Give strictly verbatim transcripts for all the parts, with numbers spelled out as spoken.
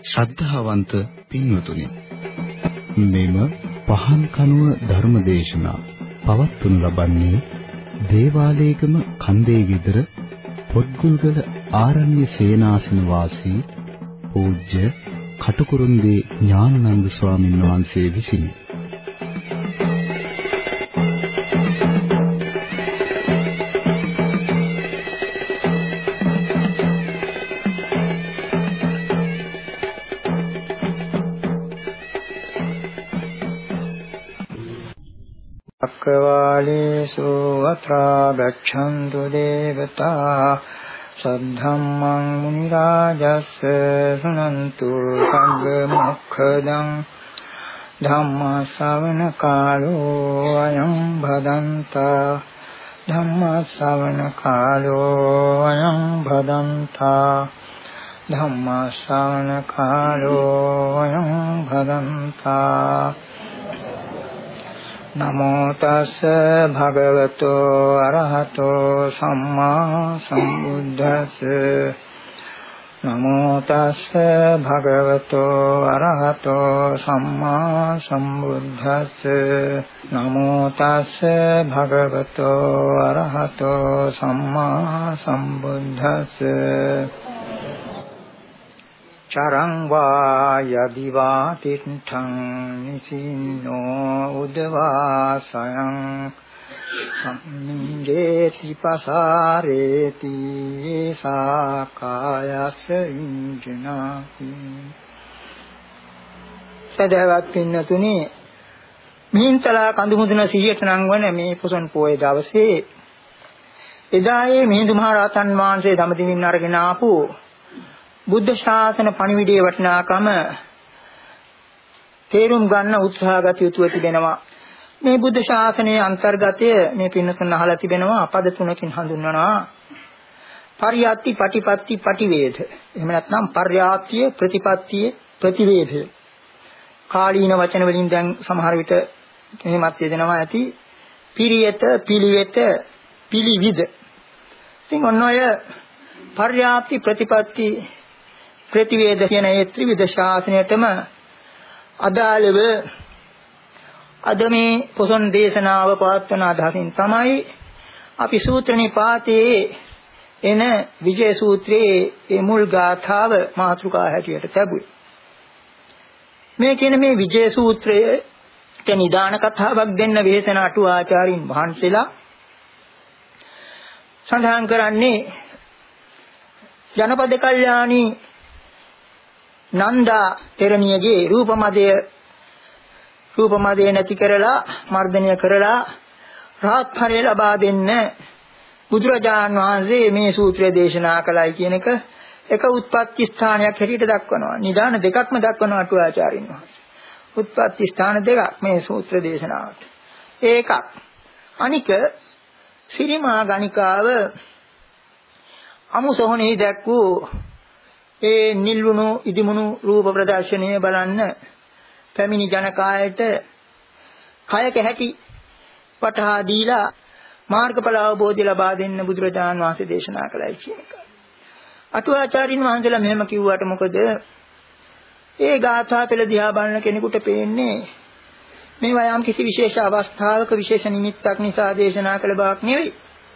ශ්‍රද්ධාවන්ත පින්වතුනි, මෙම පහන් කනුව ධර්මදේශනා පවත්වනු ලබන්නේ දේවාලේගම කන්දේ ගෙදර පොත්ගුල්ගල ආරණ්‍ය සේනාසන වාසී පූජ්‍ය කටුකුරුන්දී ඥානানন্দ ස්වාමීන් වහන්සේ විසිනි. අක්කවාලේසු අත්‍රා ගච්ඡන්තු දේවතා සද්ධම්මං මුනි රාජස්ස සුනන්තු සංඝ මොක්ඛදං ධම්ම ශ්‍රවණ කාලෝ අයං භදන්තා ධම්ම ශ්‍රවණ කාලෝ අයං භදන්තා ධම්ම ශ්‍රවණ කාලෝ අයං භදන්තා. නමෝ තස්ස භගවතෝ අරහතෝ සම්මා සම්බුද්දස්ස නමෝ තස්ස භගවතෝ අරහතෝ සම්මා සම්බුද්දස්ස නමෝ තස්ස භගවතෝ අරහතෝ සම්මා සම්බුද්දස්ස. චරං වා යදිවා තිත්තං නිසින්නෝ උදවාසයං සම්මිංගේති පසාරේති සාකායස ඉංජනාති. සදහවත් පින්නතුනි, මිහින්තලා කඳුමුදුන සිහියට නංවන මේ පොසොන් පෝය දවසේ එදායේ මිහිඳු මහ රහතන් වහන්සේ දඹදිවින් අරගෙන ආපු බුද්ධ ශාසන පණිවිඩයේ වටිනාකම තේරුම් ගන්න උත්සාහගත යුතුව තිබෙනවා. මේ බුද්ධ ශාසනයේ අන්තර්ගතය මේ පින්නතුන් අහලා තිබෙනවා පද තුනකින් හඳුන්වනවා. පරියාප්ති, පටිපත්ති, පටිවේද. එහෙම නැත්නම් පර්යාප්තිය, ප්‍රතිපත්තිය, ප්‍රතිවේදය. කාලීන වචන වලින් දැන් සමහර විට එහෙමත් යදෙනවා ඇති. පිරියත, පිළිවෙත, පිළිවිද. ඉතින් ඔන්න ඔය පර්යාප්ති, ප්‍රතිපත්ති, ප්‍රතිවේද කියන ඒ ත්‍රිවිධ ශාසනයටම අදාළව අද මේ පොසොන් දේශනාව පවත්වන අදහසින් තමයි අපි සූත්‍ර නිපාතයේ එන විජය සූත්‍රයේ ඒ මුල් ගාථාව මාතෘකා හැටියට ලැබුවේ. මේ කියන මේ විජය සූත්‍රයේ නිදාන කතාවක් දෙන්න වෙහෙසන අටුවාචාරින් වහන්සේලා සඳහන් කරන්නේ ජනපද කල්යාණී නන්දා තෙරණියගේ රූපමදය රූපමදය නැති කරලා මර්ධනය කරලා රහත් ඵලය ලබා දෙන්න බුදුරජාන් වහන්සේ මේ සූත්‍රය දේශනා කළයි කියන එක එක උත්පත්ති ස්ථානයක් හැටියට දක්වනවා. නිදාන දෙකක්ම දක්වනවා අටුවාචාරින් වහන්සේ. උත්පත්ති ස්ථාන දෙකක් මේ සූත්‍ර දේශනාවට. ඒකක්. අනික සිරිමා ගණිකාව අමුසොහොනෙහි දැක් වූ ඒ නිල්වුණු ඉදිමුණු රූප ප්‍රදර්ශනය බලන්න පැමිණි ජනකායට කයක හැටි වටහා දීලා මාර්ගඵල අවබෝධය ලබා දෙන්න බුදුරජාණන් වහන්සේ දේශනා කළයි කියන එක. අටුවාචාරින් වහන්සේලා මෙහෙම කිව්වට මොකද ඒ ගාථා පෙළ දිහා බලන කෙනෙකුට පේන්නේ මේවා යම් කිසි විශේෂ අවස්ථාවක විශේෂ නිමිත්තක් නිසා දේශනා කළ බවක් නෙවෙයි.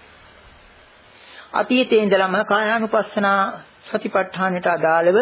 අතීතයේ ඉඳලම කායානුපස්සනා සතිපට්ඨානයට අදාළව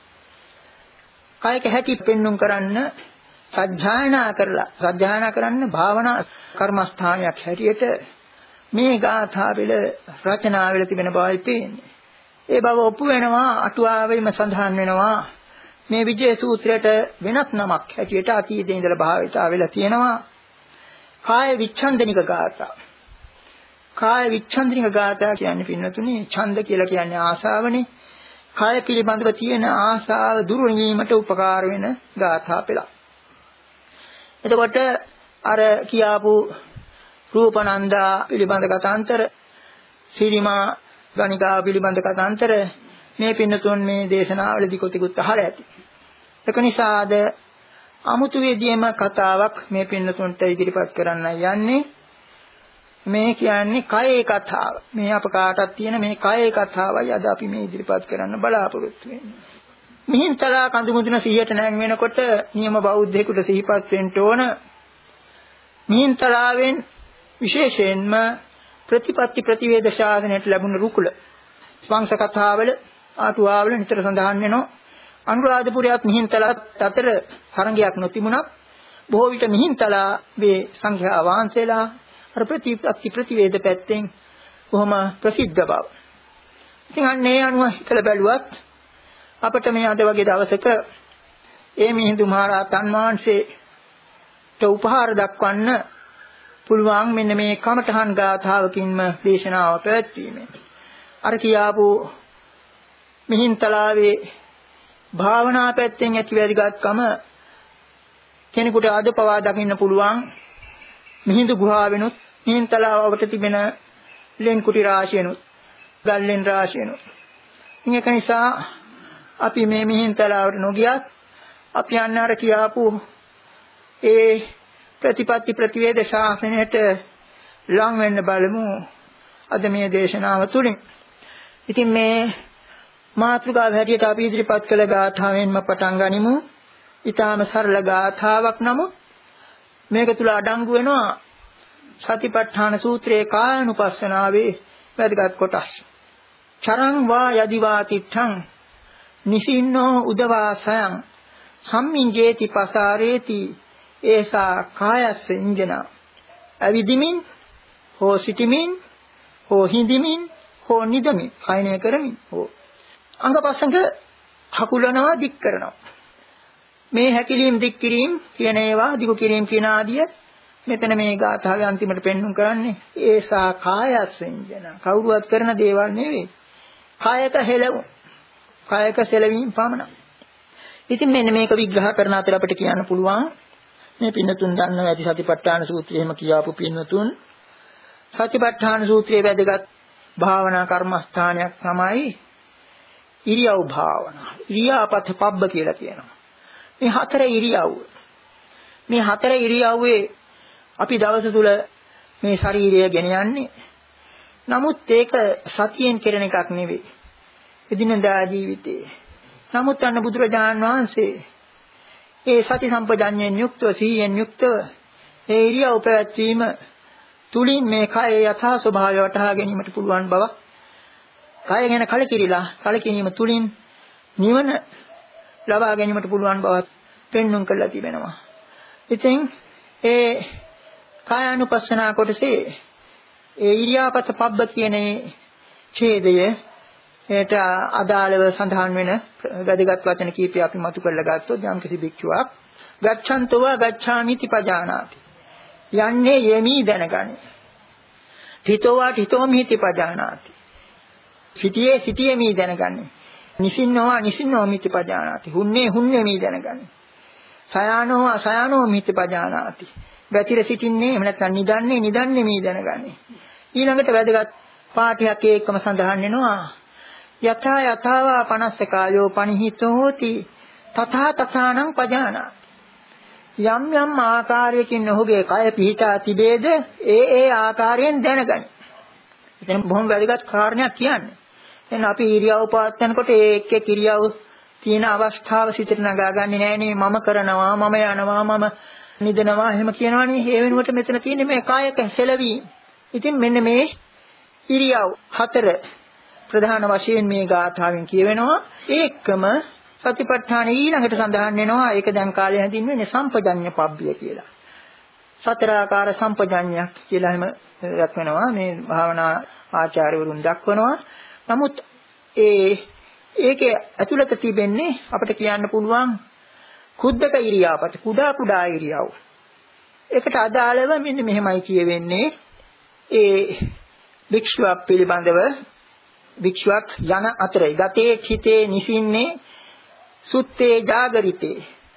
කායක හැටි පෙන්눔 කරන්න සත්‍යයනා කරලා සත්‍යයනා කරන්න භාවනා කර්මස්ථානයක් හැටියට මේ ගාථා වල රචනා වෙලා තිබෙන බවයි පේන්නේ. ඒ බව ඔප්පු වෙනවා අටුවාවෙම සඳහන් වෙනවා මේ විජය සූත්‍රයට වෙනත් නමක් හැටියට අතීතයේ ඉඳලා භාවිතා වෙලා තියෙනවා කාය විච්ඡන්දනික ගාථා. කාය විච්ඡන්දනික ගාථා කියන්නේ පින්නතුනි ඡන්ද කියලා කියන්නේ ආශාවනේ. කාය පිළිබඳව තියෙන ආශාව දුරු වීමට උපකාර වෙන ගාථා පෙළක්. එතකොට අර කියාපු රූපනන්දා පිළිබඳ කතාන්තර, සිරිමා ගණිකා පිළිබඳ කතාන්තර මේ පින්නතුන් මේ දේශනාවලදී කොටිකුත් අහලා ඇති. ඒක නිසා අද අමුතු වේදියේම කතාවක් මේ පින්නතුන්ට ඉදිරිපත් කරන්න යන්නේ. මේ කියන්නේ කයේ කතාව. මේ අප කාටත් තියෙන මේ කයේ කතාවයි අද අපි මේ ඉදිරිපත් කරන්න බලාපොරොත්තු වෙන්නේ. මිහින්තලා කඳු මුදුන සිහියට නැං වෙනකොට නියම බෞද්ධයෙකුට සිහිපත් වෙන්න ඕන මිහින්තලාවෙන් විශේෂයෙන්ම ප්‍රතිපත්ති ප්‍රතිවේද ශාසනයට ලැබුණ රුකුල වංශ කතාවල ආටුවාවල නිතර සඳහන් වෙනවා අනුරාධපුරයත් මිහින්තලාත් අතර තරංගයක් නොතිබුණත් බොහෝ විට මිහින්තලාවේ සංඝයා වහන්සේලා අර ප්‍රතිපත්ති ප්‍රතිවේද පැත්තෙන් බොහොම ප්‍රසිද්ධ බව. ඉතින් අන්නේ අනුව හිතලා බැලුවත් අපිට මේ අද වගේ දවසක ඒ මිහිඳු මහරහතන් වහන්සේට උපහාර දක්වන්න පුළුවන් මෙන්න මේ කමඨහන් ගාථාවකින්ම දේශනාව පැවැත්වීමෙන්. අර කියාපු මිහින්තලාවේ භාවනා පැත්තෙන් ඇති වැදගත්කම කෙනෙකුට අද පවා දකින්න පුළුවන් මිහිඳු ගුහාවෙනුත් මිහින්තලාවට තිබෙන ලෙන් කුටි රාශියනුත් ගල්ලෙන් රාශියනුත්. මේක නිසා අපි මේ මිහින්තලාවට නොගියත් අපි යන්න අර කියාපු ඒ ප්‍රතිපත්ති ප්‍රතිවේද ශාසනයට ලං වෙන්න බලමු අද මේ දේශනාව තුළින්. ඉතින් මේ මාතෘකාව හැටියට අපි ඉදිරිපත් කළ ගාථාවෙන්ම පටන් ගනිමු. ඊටාම සරල ගාථාවක් නමුත් මේක තුල අඩංගු වෙනවා සතිපට්ඨාන සූත්‍රයේ කායानुපස්සනාවේ වැදගත් කොටස්. චරං වා යදිවා තිත්තං නිසින්නෝ උදවාසයන් සම්මිංජේති පසාරේති ඒසා කායස්ස ඉංජන. අවිදිමින් හෝ සිටිමින් හෝ හිඳිමින් හෝ නිදමින් කයනය කරමින් හෝ අංගපසංග හකුලනවා දික් කරනවා. මේ හැකිලීම් දික් කිරීම කියන ඒවා දිගු කිරීම කියන ආදිය මෙතන මේ ගාථාවේ අන්තිමට පෙන්වුම් කරන්නේ ඒසා කායස්සෙන්ජන. කවුරුවත් කරන දේවල් නෙවෙයි. කායක හෙලවු. කායක සෙලවීම පමණයි. ඉතින් මෙන්න මේක විග්‍රහ කරන අතර අපිට කියන්න පුළුවන් මේ පින්නතුන් දන්නවා ඇති සතිපට්ඨාන සූත්‍රය එහෙම කියාපු පින්නතුන් සතිපට්ඨාන සූත්‍රයේ වැදගත් භාවනා කර්මස්ථානයක් තමයි ඉරියව් භාවනා. ඉරියාපත පබ්බ කියලා කියනවා. මේ හතර ඉරියව්. මේ හතර ඉරියව්වේ අපි දවස තුල මේ ශරීරය ගෙන යන්නේ. නමුත් ඒක සතියෙන් කෙරෙන එකක් නෙවෙයි. එදිනදා ජීවිතේ. නමුත් අන්න බුදුරජාණන් වහන්සේ ඒ සති සම්පජඤ්ඤයෙන් යුක්තව සීයෙන් යුක්තව ඒ ඉරියව් පැවැත්වීම තුලින් මේ කයේ යථා ස්වභාවය වටහා ගැනීමට පුළුවන් බව කය ගැන කලකිරිලා කලකිරීම තුලින් නිවන ලබා ගැනීමට පුළුවන් බව පෙන්වුම් කරලා තිබෙනවා. ඉතින් ඒ කායानुපස්සනා කොටසේ ඒ ඉරියාපත පබ්බ කියන ඡේදය ඒට අදාළව සඳහන් වෙන වැදගත් වචන කීපයක් අපි මතු කරලා ගත්තොත් යම් කිසි භික්ෂුවක් ගච්ඡන්තව ගච්ඡාමිති පජානාති යන්නේ යෙමි දැනගනි. හිතෝවා හිතෝමිති පජානාති සිටියේ සිටියේමි දැනගනි. නිසින්නෝවා නිසින්නෝමිති පජානාති හුන්නේ හුන්නේමි දැනගනි. සයානෝවා සයානෝමිති පජානාති වැතිර සිටින්නේ එහෙම නැත්නම් නිදන්නේ නිදන්නේමි දැනගනි. ඊළඟට වැදගත් පාඨයක් ඒකම සඳහන් වෙනවා යථා යථාවා පනස්සකායෝ පනිහිතෝ හෝති තථා තථානං පජානාති. යම් යම් ආකාරයකින් ඔහුගේ කය පිහිටා තිබේද ඒ ඒ ආකාරයෙන් දැනගනි. එතන බොහොම වැදගත් කාරණයක් කියන්නේ. එහෙනම් අපි ඉරියව් පවත්වනකොට ඒ එක් එක් ඉරියව් තියෙන අවස්ථාව සිතට නගාගන්නේ නෑනේ. මම කරනවා මම යනවා මම නිදනවා එහෙම කියනවනේ. ඒ වෙනුවට මෙතන තියෙන්නේ මේ කායක සෙලවීම. ඉතින් මෙන්න මේ ඉරියව් හතර ප්‍රධාන වශයෙන් මේ ගාථාවෙන් කියවෙනවා. ඒකම සතිපට්ඨාන ඊළඟට සඳහන් වෙනවා. ඒක දැන් කාලේ හැදින්වෙන්නේ සම්පජඤ්ඤ පබ්බිය කියලා. සතර ආකාර සම්පජඤ්ඤයක් කියලා එහෙම දක්වනවා. මේ භාවනා ආචාර්යවරුන් දක්වනවා. නමුත් ඒ ඒකේ ඇතුළත තිබෙන්නේ අපිට කියන්න පුළුවන් කුද්දක ඉරියාපත කුඩා කුඩා ඉරියව්. ඒකට අදාළව මෙන්න මෙහෙමයි කියවෙන්නේ. ඒ භික්ෂුවක් පිළිබඳව භික්ෂුවක් යන අතරේ ගතේ චිතේ නිසින්නේ සුත්තේ ජාගරිතේ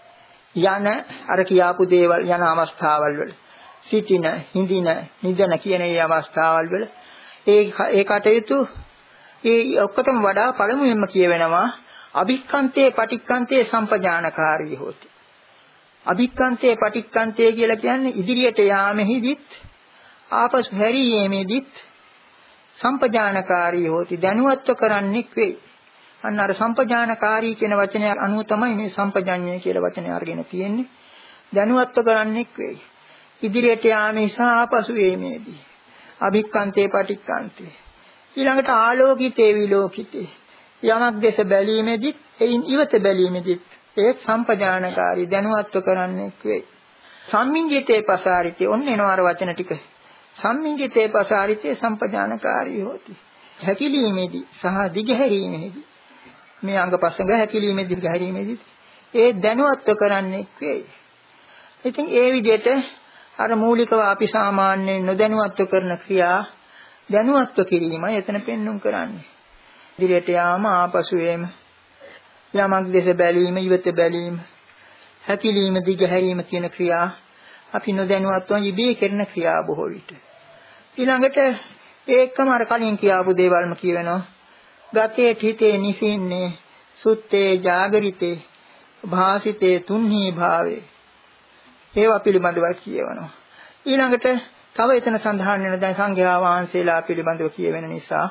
යන අර කියාපු දේවල් යන අවස්ථාවල් වල සිටින හිඳින නිදන කියන ඒ අවස්ථාවල් වල ඒ ඒ කටයුතු ඒ ඔක්කොටම වඩා පළමුවෙන්ම කියවෙනවා අභික්ඛන්තේ පටික්ඛන්තේ සම්පජානකාරී හොති. අභික්ඛන්තේ පටික්ඛන්තේ කියලා කියන්නේ ඉදිරියට යාමෙහිදීත් ආපසු හැරීමේදීත් සම්පජානකාරී හොති දැනුවත්ව කරන්නෙක් වෙයි. අන්න අර සම්පජානකාරී කියන වචනය අනුව තමයි මේ සම්පජඤ්ඤය කියලා වචනේ අරගෙන තියෙන්නේ. දැනුවත්ව කරන්නෙක් වෙයි. ඉදිරියට යාමේ සහ ආපසු වීමේදී. අභික්ඛන්තේ පටික්ඛන්තේ. ඊළඟට ආලෝකිතේ විලෝකිතේ. යමක් දැස බැලීමේදීත් එයින් ඉවත බැලීමේදීත් ඒ සම්පජානකාරී දැනුවත්ව කරන්නෙක් වෙයි. සම්මිංජිතේ පසාරිතේ ඔන්න එනවා අර වචන ටික. සම්මිංජිතේ පසාරිතේ සම්පජානකාරී හොති. හැකිලීමේදී සහ දිගහැරීමේදී මේ අංගපසංග හැකිලීමේදී දිගහැරීමේදී ඒ දැනුවත්ව කරන්නෙක් වෙයි. ඉතින් ඒ විදිහට අර මූලිකව අපි සාමාන්‍යයෙන් නොදැනුවත්ව කරන ක්‍රියා දැනුවත්ව කිරීමයි එතන පෙන්눔 කරන්නේ. ඉදිරියට යාම ආපසු එීම යමක් දෙස බැලීම ඉවත බැලීම හැකිලීම දිගහැරීම කියන ක්‍රියා අපි නොදැනුවත්ව ඉබේ කරන ක්‍රියා බොහෝ විට. ඊළඟට ඒකම අර කලින් කියාපු දේවල්ම කියවෙනවා. ගතේ හිතේ නිසින්නේ සුත්තේ ජාගරිතේ භාසිතේ තුන්හි භාවේ ඒවා පිළිබඳව කියවනවා. ඊළඟට තව එතන සඳහන් වෙන දැන් සංඝයා වහන්සේලා පිළිබඳව කියවෙන නිසා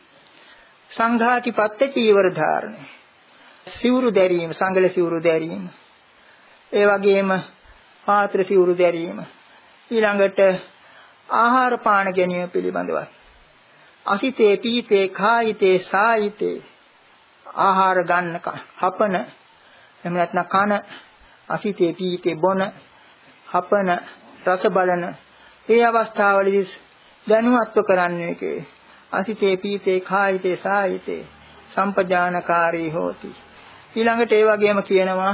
සංඝාතිපත්ත චීවර ධාරණය සිවුරු දැරීම සංගල සිවුරු දැරීම ඒ වගේම පාත්‍ර සිවුරු දැරීම ඊළඟට ආහාර පාන ගැනීම පිළිබඳව අසිතේ පීතේ කායිතේ සායිතේ ආහාර ගන්න හපන එහෙම නැත්නම් කන අසිතේ පීතේ බොන හපන රස බලන ඒ අවස්ථාවලදී දැනුවත්ව කරන්නේ කේ අසිතේ පීතේ කායිතේ සායිතේ සම්පජානකාරී හෝති. ඊළඟට ඒ වගේම කියනවා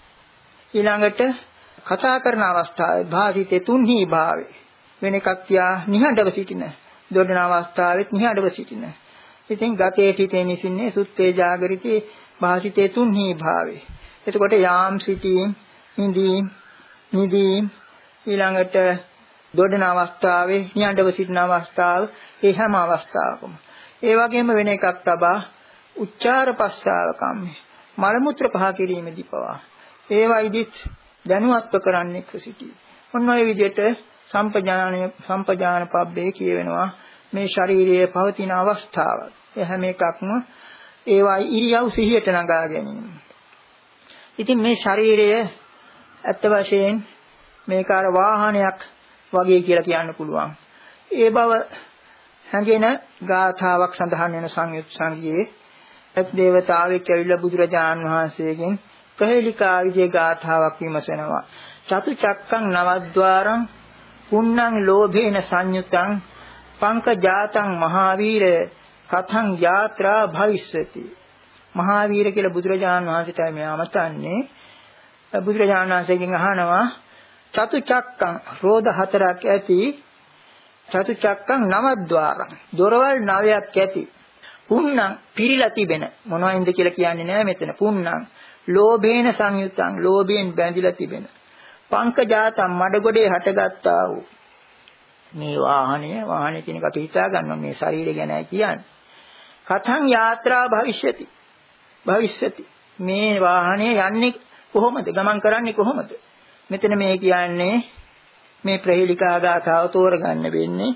ඊළඟට කතා කරන අවස්ථාවේ භාසිතේ තුන්හි භාවේ වෙන එකක් තියා නිහඬව සිටින දොඩන අවස්ථාවෙත් නිහඬව සිටින. ඉතින් ගතේ හිතේ නිසින්නේ සුත්තේ ජාගරිතේ භාසිතේ තුන්හි භාවේ. එතකොට යාම් සිටීම් නිදීම් නිදීම් ඊළඟට දොඩන අවස්ථාවේ නිහඬව සිටින අවස්ථාව ඒ හැම අවස්ථාවකම ඒ වගේම වෙන එකක් තබා උච්චාර පස්සාව කම්මේ මල මුත්‍ර පහ කිරීමේදී පවා ඒවයිදිත් දැනුවත්ව කරන්නේ සිටී. ඔන්න ඔය විදිහට සම්පජානය සම්පජාන පබ්බේ කියවෙනවා මේ ශාරීරියේ පවතින අවස්ථාව. ඒ හැම එකක්ම ඒවයි ඉරියව් සිහියට නගා ගැනීම. ඉතින් මේ ශාරීරිය ඇත්ත වශයෙන් මේක අර වාහනයක් වගේ කියලා කියන්න පුළුවන්. ඒ බව හැඟෙන ගාථාවක් සඳහන් වෙන සංයුත් සංගයේ එක් දේවතාවෙක් ඇවිල්ලා බුදුරජාන් වහන්සේගෙන් ප්‍රහේලිකා විජේ ගාථාවක් විමසනවා. චතු චක්කං නවද්වාරං පුන්නං ලෝභේන සංයුතං පංකජාතං මහාවීර කතං යාත්‍රා භවිස්සති. මහාවීර කියලා බුදුරජාන් වහන්සේට මේ අමතන්නේ. බුදුරජාණන් වහන්සේගෙන් අහනවා චතු චක්කං රෝධ හතරක් ඇති චතු චක්කං නවද්වාරං දොරවල් නවයක් ඇති පුන්නං පිරීලා තිබෙන මොනවයින්ද කියලා කියන්නේ නෑ මෙතන. පුන්නං ලෝභේන සංයුතං ලෝභයෙන් බැඳිලා තිබෙන පංකජාතං මඩගොඩේ හටගත්තා වූ මේ වාහනය වාහනේ කියන එක අපි හිතා ගන්නවා මේ ශරීරය ගැනයි කියන්නේ. කතං යාත්‍රා භවිෂ්‍යති භවිෂ්‍යති මේ වාහනේ යන්නේ කොහොමද ගමන් කරන්නේ කොහොමද? මෙතන මේ කියන්නේ මේ ප්‍රහේලිකා ගාථාව තෝරගන්න වෙන්නේ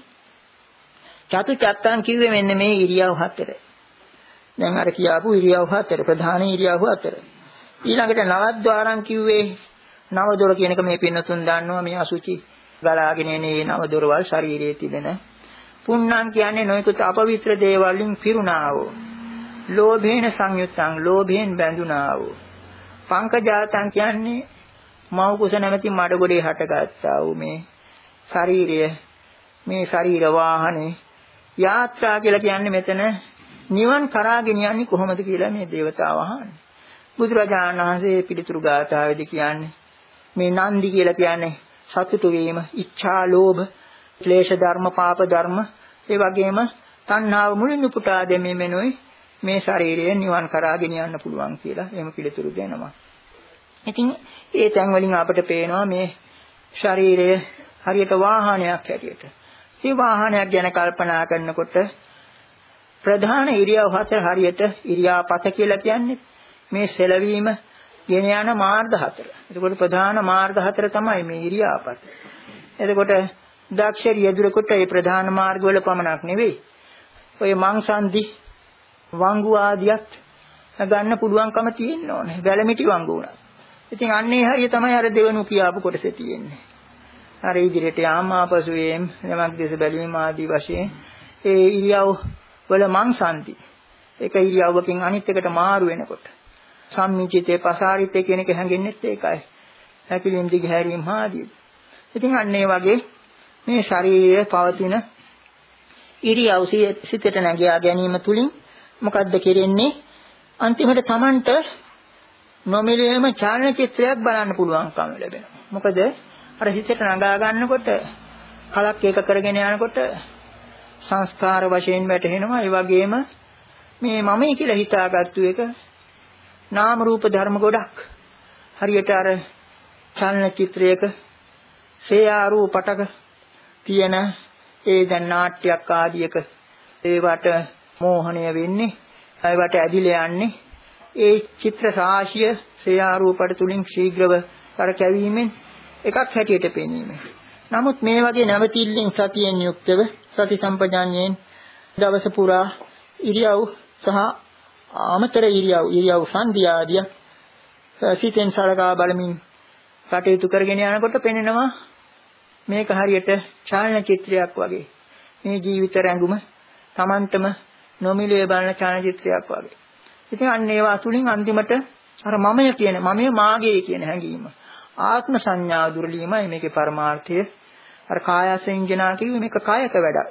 චතු චත්තං කිව්වේ මෙන්න මේ ඉරියව් හතර. දැන් අර කියාපු ඉරියව් හතර ප්‍රධාන ඉරියව් හතර. ඊළඟට නවද්වාරං කිව්වේ නව දොර කියන එක මේ පින්නතුන් දන්නවා මේ අසුචි ගලාගෙන එන මේ නව දොරවල් ශරීරයේ තිබෙන. පුන්නං කියන්නේ නොයෙකුත් අපවිත්‍ර දේවල් වලින් පිරුණා වූ. ලෝභේන සංයුත්තං ලෝභයෙන් බැඳුනා වූ. පංකජාතං කියන්නේ මව කුස නැමැති මඩගොඩේ හටගත්තා වූ මේ ශරීරය මේ ශරීර වාහනේ යාත්‍රා කියලා කියන්නේ මෙතන නිවන් කරාගෙන යන්නේ කොහොමද කියලා මේ දේවතාව අහන්නේ. බුදුරජාණන් වහන්සේ පිළිතුරු ගාථාවේදී කියන්නේ මේ නන්දි කියලා කියන්නේ සතුටු වීම, ඉච්ඡා, ලෝභ, ක්ලේශ ධර්ම, පාප ධර්ම, ඒ වගේම තණ්හාව මුලින් උපුටා දැමීමෙනුයි මේ ශරීරය නිවන් කරාගෙන යන්න පුළුවන් කියලා එහෙම පිළිතුරු දෙනවා. ඉතින් ඒ තැන් වලින් අපට පේනවා මේ ශරීරය හරියට වාහනයක් හැටියට. මේ වාහනයක් ගැන කල්පනා කරනකොට ප්‍රධාන ඉරියව් හතර හරියට ඉරියාපත කියලා කියන්නේ මේ සෙලවීම ගෙන යන මාර්ග හතර. එතකොට ප්‍රධාන මාර්ග හතර තමයි මේ ඉරියාපත. එතකොට දක්ෂ රියදුරකට මේ ප්‍රධාන මාර්ග වල පමණක් නෙවෙයි. ඔය මංසන්දි වංගු ආදියත් ගන්න පුළුවන්කම තියෙන්න ඕනේ. වැලමිටි වංගු උනා. ඉතින් අන්නේ හරිය තමයි අර දෙවනු කියාපු කොටසේ තියෙන්නේ. අර ඉදිරියට යාම ආපසු එම් යමක් දේශ බැලීම ආදී වශයෙන් ඒ ඉරියව් වල මංසන්ති. එක ඉරියව්වකින් අනිත් එකට මාරු වෙනකොට සම්මිචිතේ පසාරිතේ කියන එක හැංගෙන්නේත් ඒකයි. හැකිලින් දිග හැරීම ආදී. ඉතින් අන්න ඒ වගේ මේ ශරීරයේ පවතින ඉරියව් සිතට නැගියා ගැනීම තුලින් මොකද්ද කෙරෙන්නේ? අන්තිමට Tamanට නොමිලේම චාලන චිත්‍රයක් බලන්න පුළුවන්කම ලැබෙනවා. මොකද අර හිතට නගා ගන්නකොට කලක් ඒක කරගෙන යනකොට සංස්කාර වශයෙන් වැටෙනවා. ඒ වගේම මේ මමයි කියලා හිතාගත්තු එක නාම රූප ධර්ම ගොඩක් හරියට අර චලන චිත්‍රයක සේයාරු පටක තියෙන ඒ දැන් නාට්‍යයක් ආදියක ඒවට මෝහණය වෙන්නේ ඒවට ඇදිලා යන්නේ ඒ චිත්‍ර රාශිය සේයාරූපට තුලින් ශීඝ්‍රව කර කැවීමෙන් එකක් හැටියට පෙනීම. නමුත් මේ වගේ නැවතිල්ලෙන් සතියෙන් යුක්තව සති සම්පජාඤ්ඤයෙන් දවස පුරා ඉරියව් සහ ආමතර ඉරියව් ඉරියව් සංධි ආදිය සිතෙන් සලකා බලමින් කටයුතු කරගෙන යනකොට පෙනෙනවා මේක හරියට ඡායන චිත්‍රයක් වගේ. මේ ජීවිත රැඟුම Tamanටම නොමිලේ බලන ඡායන චිත්‍රයක් වගේ. ඉතින් අන්න ඒවා තුලින් අන්තිමට අර මමය කියන මමය මාගේ කියන හැඟීම ආත්ම සංඥාව දුර්ලීමයි මේකේ පරමාර්ථය. අර කායසෙන්ජනා කිව්වේ මේක කායක වැඩක්.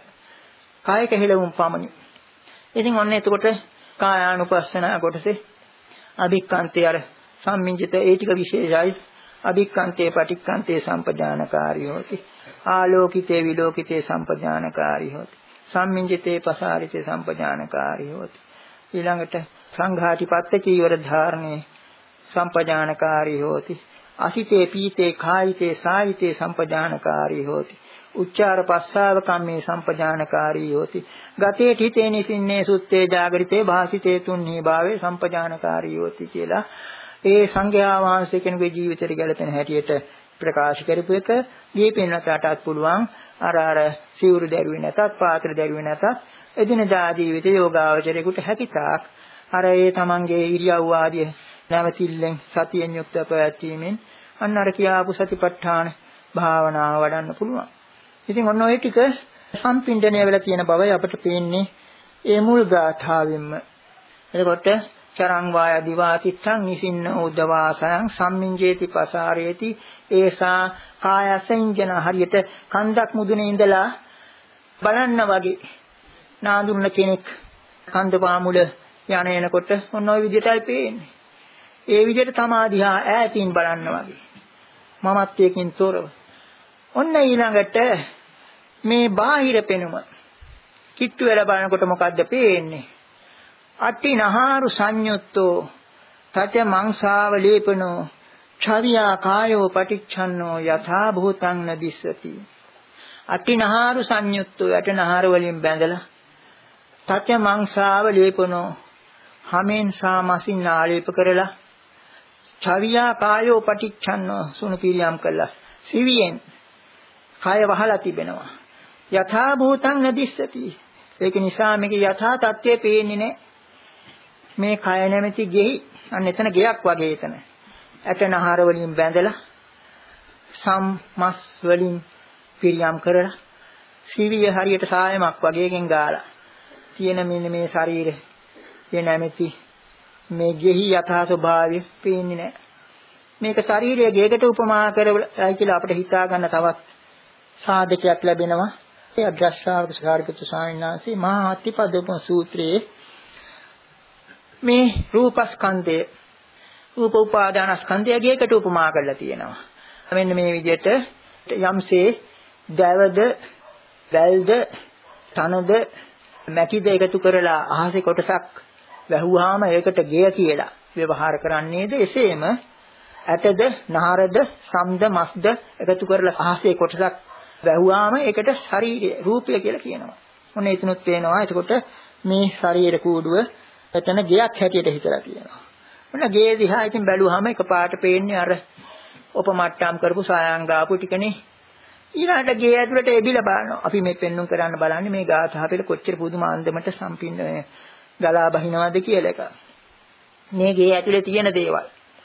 කායක හෙළවුම් පමණි. ඉතින් ඔන්න එතකොට කායානුපස්සනා කොටසේ අභික්ඛන්තේ අර සම්මිංජිත ඒ ටික විශේෂයි. අභික්ඛන්තේ පටික්ඛන්තේ සම්පජානකාරී හොති. ආලෝකිතේ විලෝකිතේ සම්පජානකාරී හොති. සම්මිංජිතේ පසාරිතේ සම්පජානකාරී හොති. ඊළඟට සංඝාටිපත්ත චීවර ධාරණේ සම්පජානකාරී හොති. අසිතේ පීතේ කායිතේ සායිතේ සම්පජානකාරී හොති. උච්චාර පස්සාව කම්මේ සම්පජානකාරී හොති. ගතේ හිතේ නිසින්නේ සුත්තේ ජාගරිතේ භාසිතේ තුන්හි භාවේ සම්පජානකාරී හොති කියලා ඒ සංඝයා වහන්සේ කෙනෙකුගේ ජීවිතයට ගැලපෙන හැටියට ප්‍රකාශ කරපු එක දීපින්නටටත් පුළුවන්. අර අර සිවුරු දැරුවේ නැතත් පාත්‍ර දැරුවේ නැතත් එදිනදා ජීවිත යෝගාවචරයකට හැකිතාක් අර ඒ තමන්ගේ ඉරියව් ආදී නැවතිල්ලෙන් සතියෙන් යුක්තව පැවැත්වීමෙන් අන්න අර කියාපු සතිපට්ඨාන භාවනාව වඩන්න පුළුවන්. ඉතින් ඔන්න ඔය ටික සම්පින්ඩණය වෙලා තියෙන බවයි අපිට පේන්නේ ඒ මුල් ගාථාවෙන්ම. එතකොට චරං වාය දිවාතිත්තං නිසින්න උද්දවාසයන් සම්මිංජේති පසාරේති ඒසා කායසෙන්ජන හරියට කන්දක් මුදුනේ ඉඳලා බලන්න වගේ නාඳුන කෙනෙක් කන්ද පාමුල යන එනකොට ඔන්න ඔය විදිහටයි පේන්නේ. ඒ විදිහට තමාදිහා ඈතින් බලන්න වගේ මමත්වයකින් තොරව. ඔන්න ඊළඟට මේ බාහිර පෙනුම කිට්ටු වෙලා බලනකොට මොකද්ද පේන්නේ? අට්ටි නහාරු සංයුත්තෝ තච මංසාව ලේපනෝ ඡවියා කායෝ පටිච්ඡන්නෝ යථා භූතං නදිස්සති. අට්ටි නහාරු සංයුත්තෝ යට නහර වලින් බැඳලා තච මංසාව ලේපනෝ හමෙන් සා මසින් ආලේප කරලා ඡවියා කායෝ පටිච්ඡන්නෝ සුණු පිරියම් කළා සිවියෙන් කය වහලා තිබෙනවා. යථා භූතං නදිස්සති. ඒක නිසා මේකේ යථා තත්ත්වය පේන්නේ නැහැ. මේ කය නැමැති ගෙයි අන්න එතන ගෙයක් වගේ එතන. ඇටනහර වලින් බැඳලා සම්මස් වලින් පිරියම් කරලා සිවිය හරියට සායමක් වගේකින් ගාලා තියෙන මෙන්න මේ ශරීරය ඒ නැමැති මේ ගෙහි යථා ස්වභාවය පේන්නේ නැහැ. මේක ශරීරයේ ගෙයකට උපමා කරලා කියලා අපිට හිතා ගන්න තවත් සාධකයක් ලැබෙනවා. ඒ අග්‍රශ්‍රාවක සාරිපුත්‍ර ස්වාමීන් වහන්සේ මහා අතිපදෝපම සූත්‍රයේ මේ රූපස්කන්ධය රූප උපාදානස්කන්ධය ගෙයකට උපමා කරලා තියෙනවා. මෙන්න මේ විදිහට යම්සේ දැවද වැල්ද තනද මැටිද එකතු කරලා අහසේ කොටසක් වැහුවාම ඒකට ගෙය කියලා ව්‍යවහාර කරන්නේද එසේම ඇටද නහරද සම්ද මස්ද එකතු කරලා අහසේ කොටසක් වැහුවාම ඒකට ශරීරය රූපය කියලා කියනවා. මොන එතනොත් වෙනවා. එතකොට මේ ශරීර කූඩුව එතන ගෙයක් හැටියට හිතලා තියෙනවා. මොන ගේ දිහා ඉතින් බැලුවාම එකපාරට පේන්නේ අර උපමට්ටම් කරපු සායංගාපු ටිකනේ. ඊළඟට ගේ ඇතුළට එබිලා බලනවා. අපි මේ පෙන්눔 කරන්න බලන්නේ මේ ගාථා අපිට කොච්චර පුදුම ආන්දමට සම්පින්න ගලා බහිනවද කියලා එක. මේ ගේ ඇතුලේ තියෙන දේවල්.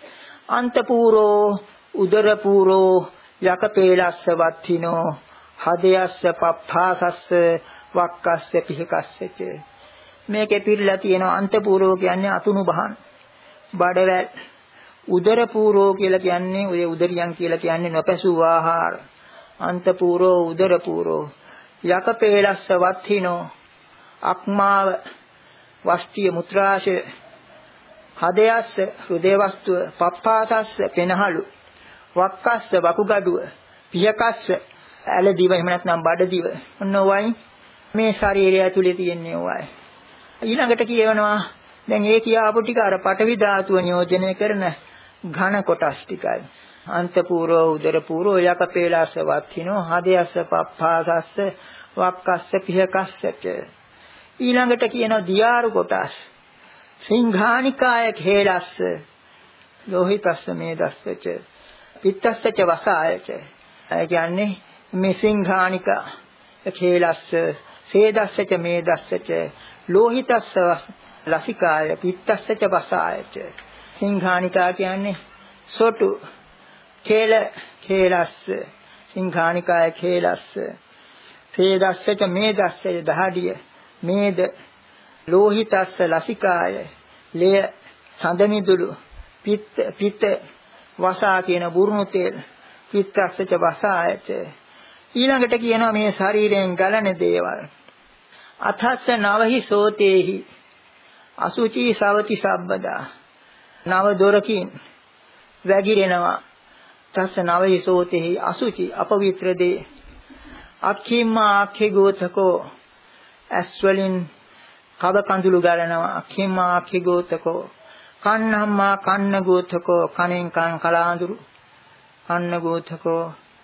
අන්තපූරෝ උදරපූරෝ යකපේලස්ස වත්තිනෝ හදයස්ස පප්පාසස්ස වක්කස්ස පිහකස්සච. මේකේ පිළිලා තියෙන අන්තපූරෝ කියන්නේ අතුණු බහන් බඩවැල්. උදරපූරෝ කියලා කියන්නේ ඔය උදරියන් කියලා කියන්නේ නොපැසූ ආහාර. අන්තපූරෝ උදරපූරෝ යකපේලස්ස වත්තිනෝ අක්මාව වස්තිය මුත්‍රාශය හදයස්ස හෘදේ වස්තුව පප්පාසස්ස පෙනහළු වක්කස්ස වකුගඩුව පියකස්ස ඇල දිව එහෙම නැත්නම් බඩ දිව ඔන්න ඔයයි මේ ශරීරය ඇතුලේ තියෙන්නේ ඔයයි. ඊළඟට කියවනවා දැන් ඒ කියාපු ටික අර පඨවි ධාතුව නියෝජනය කරන ඝන කොටස් ටිකයි. අන්තපූරෝ උදරපූරෝ යකපේලස්ස වත්තිනෝ හදයස්ස පප්පාසස්ස වක්කස්ස පියකස්සච. ඊළඟට කියනවා දියාරු කොටස් සිංඝානිකාය khේලස්ස ලෝහිතස්ස මේදස්සච පිත්තස්සච වසායච. ඒ කියන්නේ මේ සිංඝානික khේලස්ස සේදස්සච මේදස්සච ලෝහිතස්ස ලසිකාය පිත්තස්සච වසායච. සිංඝානිකා කියන්නේ සොටු khේල khේලස්ස සිංඝානිකාය khේලස්ස සේදස්සච මේදස්සච දහඩිය මේද ලෝහිතස්ස ලසිකාය ලේ සඳමිදුළු පිත්ත පිත වසා කියන බුරුණු තෙල් පිත්තස්සච වසායච. ඊළඟට කියනවා මේ ශරීරයෙන් ගලන දේවල් අතස්ස නවහි සෝතේහි අසුචි සවති සබ්බදා. නව දොරකින් වැగిරෙනවා. තස්ස නවහි සෝතේහි අසුචි අපවිත්‍ර දේ අක්ඛිම්මා අක්ඛේ ගෝතකෝ ඇස් වලින් කබ කඳුළු ගලනවා. අක්ඛිම්මා අක්ඛේ ගෝතකෝ කන්නම්මා කන්න ගෝතකෝ කනෙන් කන් කලාඳුරු කන්න ගෝතකෝ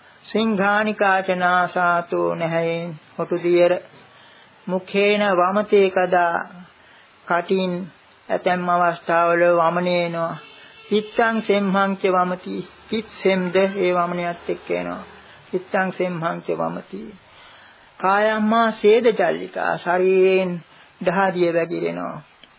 සිංඝානිකාචනාසාතෝ නැහැයෙන් හොටු දියර මුඛේන වමතේ කදා කටින් ඇතැම් අවස්ථාවල වමනේනවා. පිත්තං සෙම්හං ච වමති පිත් සෙම්ද ඒ වමනියත් එක්ක එනවා. පිත්තං සෙම්හං ච වමති කායම්මා සේද චල්ලිකා ශරීරයෙන් දහදිය වැగిරෙනවා.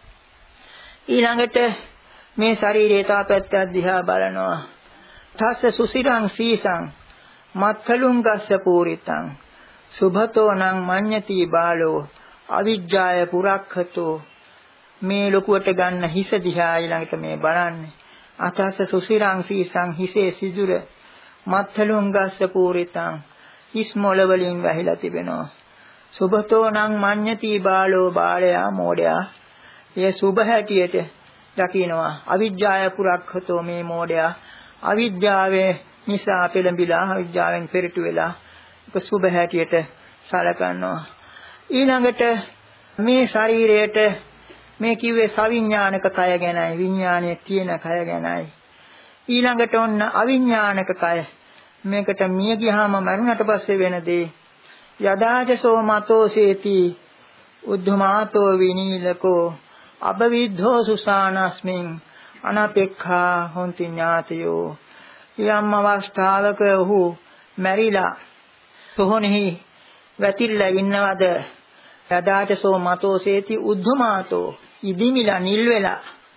ඊළඟට මේ ශරීරයේ තාපැත්ත දිහා බලනවා. තස්ස සුසිරං සීසං මත්තලුංගස්ස පූරිතං සුභතෝ නං මඤ්ඤති බාලෝ අවිජ්ජාය පුරක්ඛතෝ. මේ ලොකුවට ගන්න හිස දිහා ඊළඟට මේ බලන්නේ. අතස්ස සුසිරං සීසං හිසේ සිදුර මත්තලුංගස්ස පූරිතං හිස් මොළ වලින් වැහිලා තිබෙනවා. සුභතෝ නං මඤ්ඤති බාලෝ බාලයා මෝඩයා ඒ සුභ හැටියට දකින්නවා. අවිජ්ජාය පුරක්ඛතෝ මේ මෝඩයා අවිද්‍යාවේ නිසා පෙළඹිලා අවිද්‍යාවෙන් පෙරටු වෙලා ඒක සුභ හැටියට සලකනවා. ඊළඟට මේ ශරීරයට මේ කිව්වේ සවිඥානික කය ගැනයි විඥානයේ තියෙන කය ගැනයි. ඊළඟට ඔන්න අවිඥානික කය මේකට මිය ගියාම මරුණට පස්සේ වෙන දේ යදාජසෝ මතෝසේති උද්ධමාතෝ විනීලකෝ අබවිද්ධෝ සුසානස්මින් අනපේක්ඛා හොන්ති ඥාතයෝ. යම් අවස්ථාවක ඔහු මැරිලා සොහොනෙහි වැතිරලා ඉන්නවද යදාජසෝ මතෝසේති උද්ධමාතෝ ඉදිමිලා නිල් වෙලා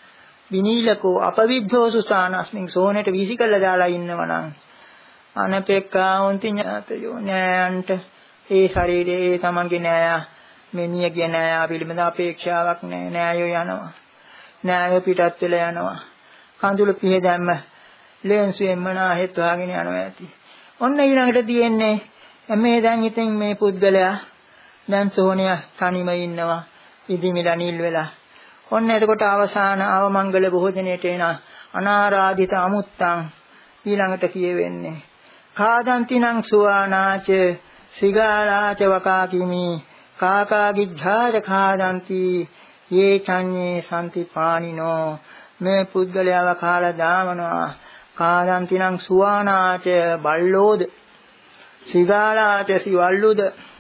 විනීලකෝ අපවිද්ධෝ සුසානස්මින් සොහොනට වීසිකලා දාලා ඉන්නවනම් අනපේක්ඛා හොන්ති ඥාතයෝ. නෑන්ට ඒ ශරීරයේ ඒ තමන්ගේ නෑ මේ මිය ගිය නෑ පිළිබඳ අපේක්ෂාවක් නෑ. නෑයෝ යනවා. නෑයෝ පිටත් වෙලා යනවා. කඳුළු පිහ දැම්ම ලේන්සුවෙන් මනා හෙත් වහගෙන යනවා ඇති. ඔන්න ඊළඟට තියෙන්නේ මේ දැන් ඉතින් මේ පුද්ගලයා දැන් සෝනිය තනිම ඉන්නවා. ඉදිමිලා නිල් වෙලා. ඔන්න එතකොට අවසාන අවමංගල භෝජනයේට එන අනාරාධිත අමුත්තං ඊළඟට කියවෙන්නේ කාදන්තිනං සුවානාච සිගාලාච වකාකිමි කාකා ගිජ්ජාච කාදන්ති යේ චඤ්ඤේ සම්ති පානිනෝ. මේ පුද්ගලයාව කාලා දාමනවා. කාදන්තිනං සුවානාච බල්ලෝද සිගාලාච සිවල්ලුද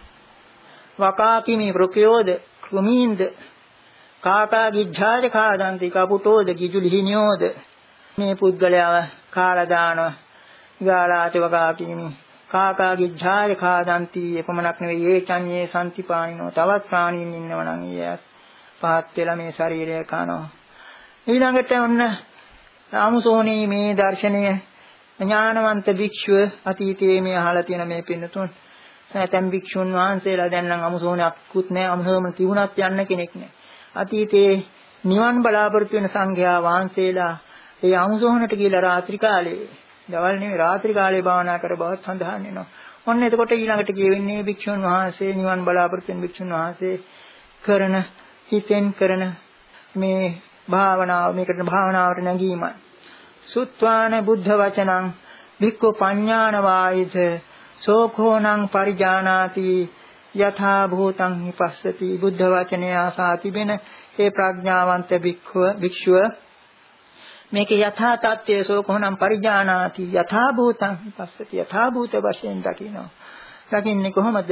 වකාකිමි වෘකයෝද කෘමීන්ද කාකා ගිජ්ජාච කාදන්ති කපුටෝද ගිජුලිහිනියෝද. මේ පුද්ගලයාව කාලා දානවා. ගාලාච වකාකිමි කාකා ගිජ්ජාච කාදන්ති එපමණක් නෙවෙයි ඒ චඤ්ඤේ සම්තිපානිනෝ. තවත් ප්‍රාණීන් ඉන්නවනම් ඊයත් පහත් වෙලා මේ ශරීරය කනවා. ඊළඟට ඔන්න අමුසෝනේ මේ දර්ශනය ඥානවන්ත භික්ෂුව අතීතයේ මේ අහලා තියෙන මේ පින්නතුන් සෑතම් භික්ෂුන් වහන්සේලා දැන් නම් අමුසෝනයක්කුත් නැහැ අමුසෝම තිබුණත් යන්න කෙනෙක් නැහැ. අතීතයේ නිවන් බලාපොරොත්තු වෙන සංඝයා වහන්සේලා ඒ අමුසෝනට කියලා රාත්‍රී කාලේ දවල් නෙමෙයි රාත්‍රී කාලේ භාවනා කර බවත් සඳහන් වෙනවා. ඔන්න එතකොට ඊළඟට කියවෙන්නේ භික්ෂුන් වහන්සේ නිවන් බලාපොරොත්තු වෙන භික්ෂුන් වහන්සේ කරන හිතෙන් කරන මේ භාවනාව මේකට භාවනාවට නැගීමයි. සුත්වාන බුද්ධ වචනං භික්ඛු පඤ්ඤාන වායිත සෝඛෝනං පරිජානාති යථා භූතං හිපස්සති. බුද්ධ වචනය ආසා තිබෙන ඒ ප්‍රඥාවන්ත භික්ඛුව භික්ෂුව මේක යථා තත්ත්වයේ සෝඛෝනං පරිජානාති යථා භූතං හිපස්සති. යථා භූත වශයෙන් දකිනවා. දකින්නේ කොහොමද?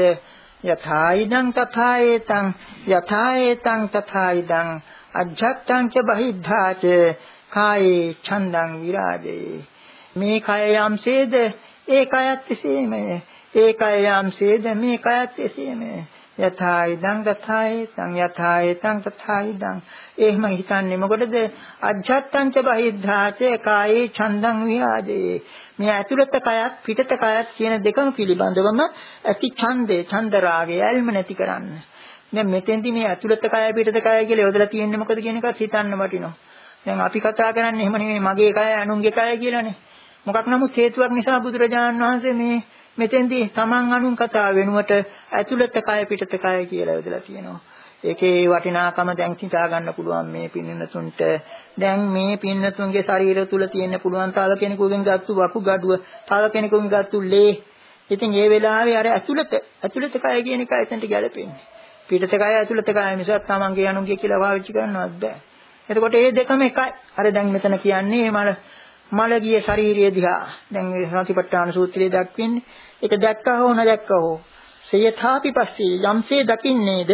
යථා ඉදං තථා ඒතං යථා ඒතං තථා ඉදං අජ්ජත්තං ච බහිද්ධා ච කායේ ඡන්දං විරාජේ. මේ කය යම්සේද ඒ කයත් එසේමය. ඒ කය යම්සේද මේ කයත් එසේමය. යථා ඉදං තථා ඒතං යථා ඒතං තථා ඉදං. එහෙම හිතන්නේ මොකටද? අජ්ජත්තං ච බහිද්ධා ච කායේ ඡන්දං විරාජේ. මේ ඇතුළත කයත් පිටත කයත් කියන දෙකම පිළිබඳවම ඇති ඡන්දේ ඡන්ද රාගය ඇල්ම නැති කරන්න. දැන් මෙතෙන්දි මේ ඇතුළත කය පිටත කය කියලා යොදලා තියෙන්නේ මොකද කියන එකත් හිතන්න වටිනවා. දැන් අපි කතා කරන්නේ එහෙම නෙමෙයි මගේ කය අනුන්ගේ කය කියලානේ. මොකක් නමුත් හේතුවක් නිසා බුදුරජාණන් වහන්සේ මේ මෙතෙන්දී තමන් අනුන් කතා වෙනුවට ඇතුළත කය පිටත කය කියලා යොදලා තියෙනවා. ඒකේ වටිනාකම දැන් හිතා ගන්න පුළුවන් මේ පින්නතුන්ට. දැන් මේ පින්නතුන්ගේ ශරීර තුල තියෙන්න පුළුවන් තව කෙනෙකුගෙන් ගත්තු වපු gaduව, තව කෙනෙකුගෙන් ගත්තු ලේ. ඉතින් ඒ වෙලාවේ අර ඇතුළත ඇතුළත කය කියන එක එතනට ගැලපෙන්නේ. පිටත කය ඇතුළත කය මිසක් තමන්ගේ අනුන්ගේ කියලා පාවිච්චි කරන්නවත් බෑ. එතකොට මේ දෙකම එකයි. අර දැන් මෙතන කියන්නේ මල මලගිය ශාරීරිය දිහා. දැන් මේ සතිපට්ඨාන සූත්‍රයේ දක්වන්නේ ඒක දැක්කා හෝ නැදැක්කා හෝ සයථාපි පස්සේ යම්සේ දකින්නේද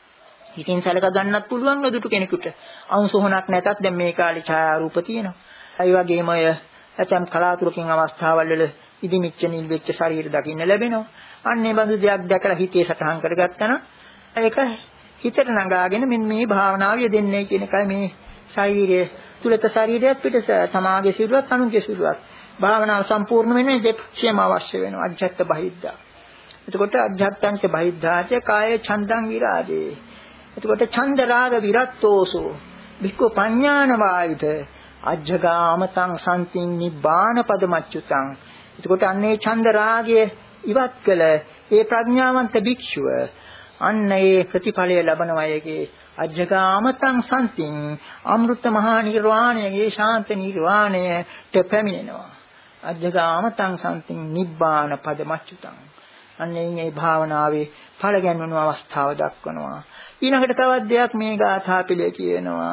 ඉතින් සැලක ගන්නත් පුළුවන් නදුටු කෙනෙකුට. අංශුහොනක් නැතත් දැන් මේ කාලේ ඡායා රූප තියෙනවා. ඒ වගේම අය ඇතම් කලාතුරකින් අවස්ථාවල් වල ඉදිමිච්ච නිල් වෙච්ච ශරීර දකින්න ලැබෙනවා. අන්න ඒ බඳු දෙයක් දැකලා හිතේ සටහන් කරගත්තා නම් ඒක හිතට නගාගෙන මෙන්න මේ භාවනාව යෙදෙන්නේ කියන එකයි මේ ශරීරයේ තුලත ශරීරයත් පිටස තමාගේ සිරුරත් අනුන්ගේ සිරුරත් භාවනාව සම්පූර්ණ වෙන්නේ දෙපක්ෂයම අවශ්‍ය වෙනවා. අජ්ජත් බහිද්දා. එතකොට අජ්ජත්තංච බහිද්ධාච කාය ඡන්දං විරාජේ. එතකොට ඡන්ද රාග විරත්තෝසෝ භික්ඛු පඤ්ඤාන වායුත අජ්ජගාමතං සම්තින් නිබ්බාන පදමච්චුතං. එතකොට අන්නේ ඡන්ද රාගය ඉවත් කළ ඒ ප්‍රඥාවන්ත භික්ෂුව අන්න ඒ ප්‍රතිඵලය ලබනවා. ඒකේ අජ්ජගාමතං සම්තින් අමෘත මහා නිර්වාණයේ ශාන්ත නිර්වාණයට පැමිණෙනවා. අජ්ජගාමතං සම්තින් නිබ්බාන පදමච්චුතං. අන්නේ මේ භාවනාවේ ඵල ගැන්වන අවස්ථාව දක්වනවා. ඊළඟට තවත් දෙයක් මේ ගාථා පිළේ කියනවා.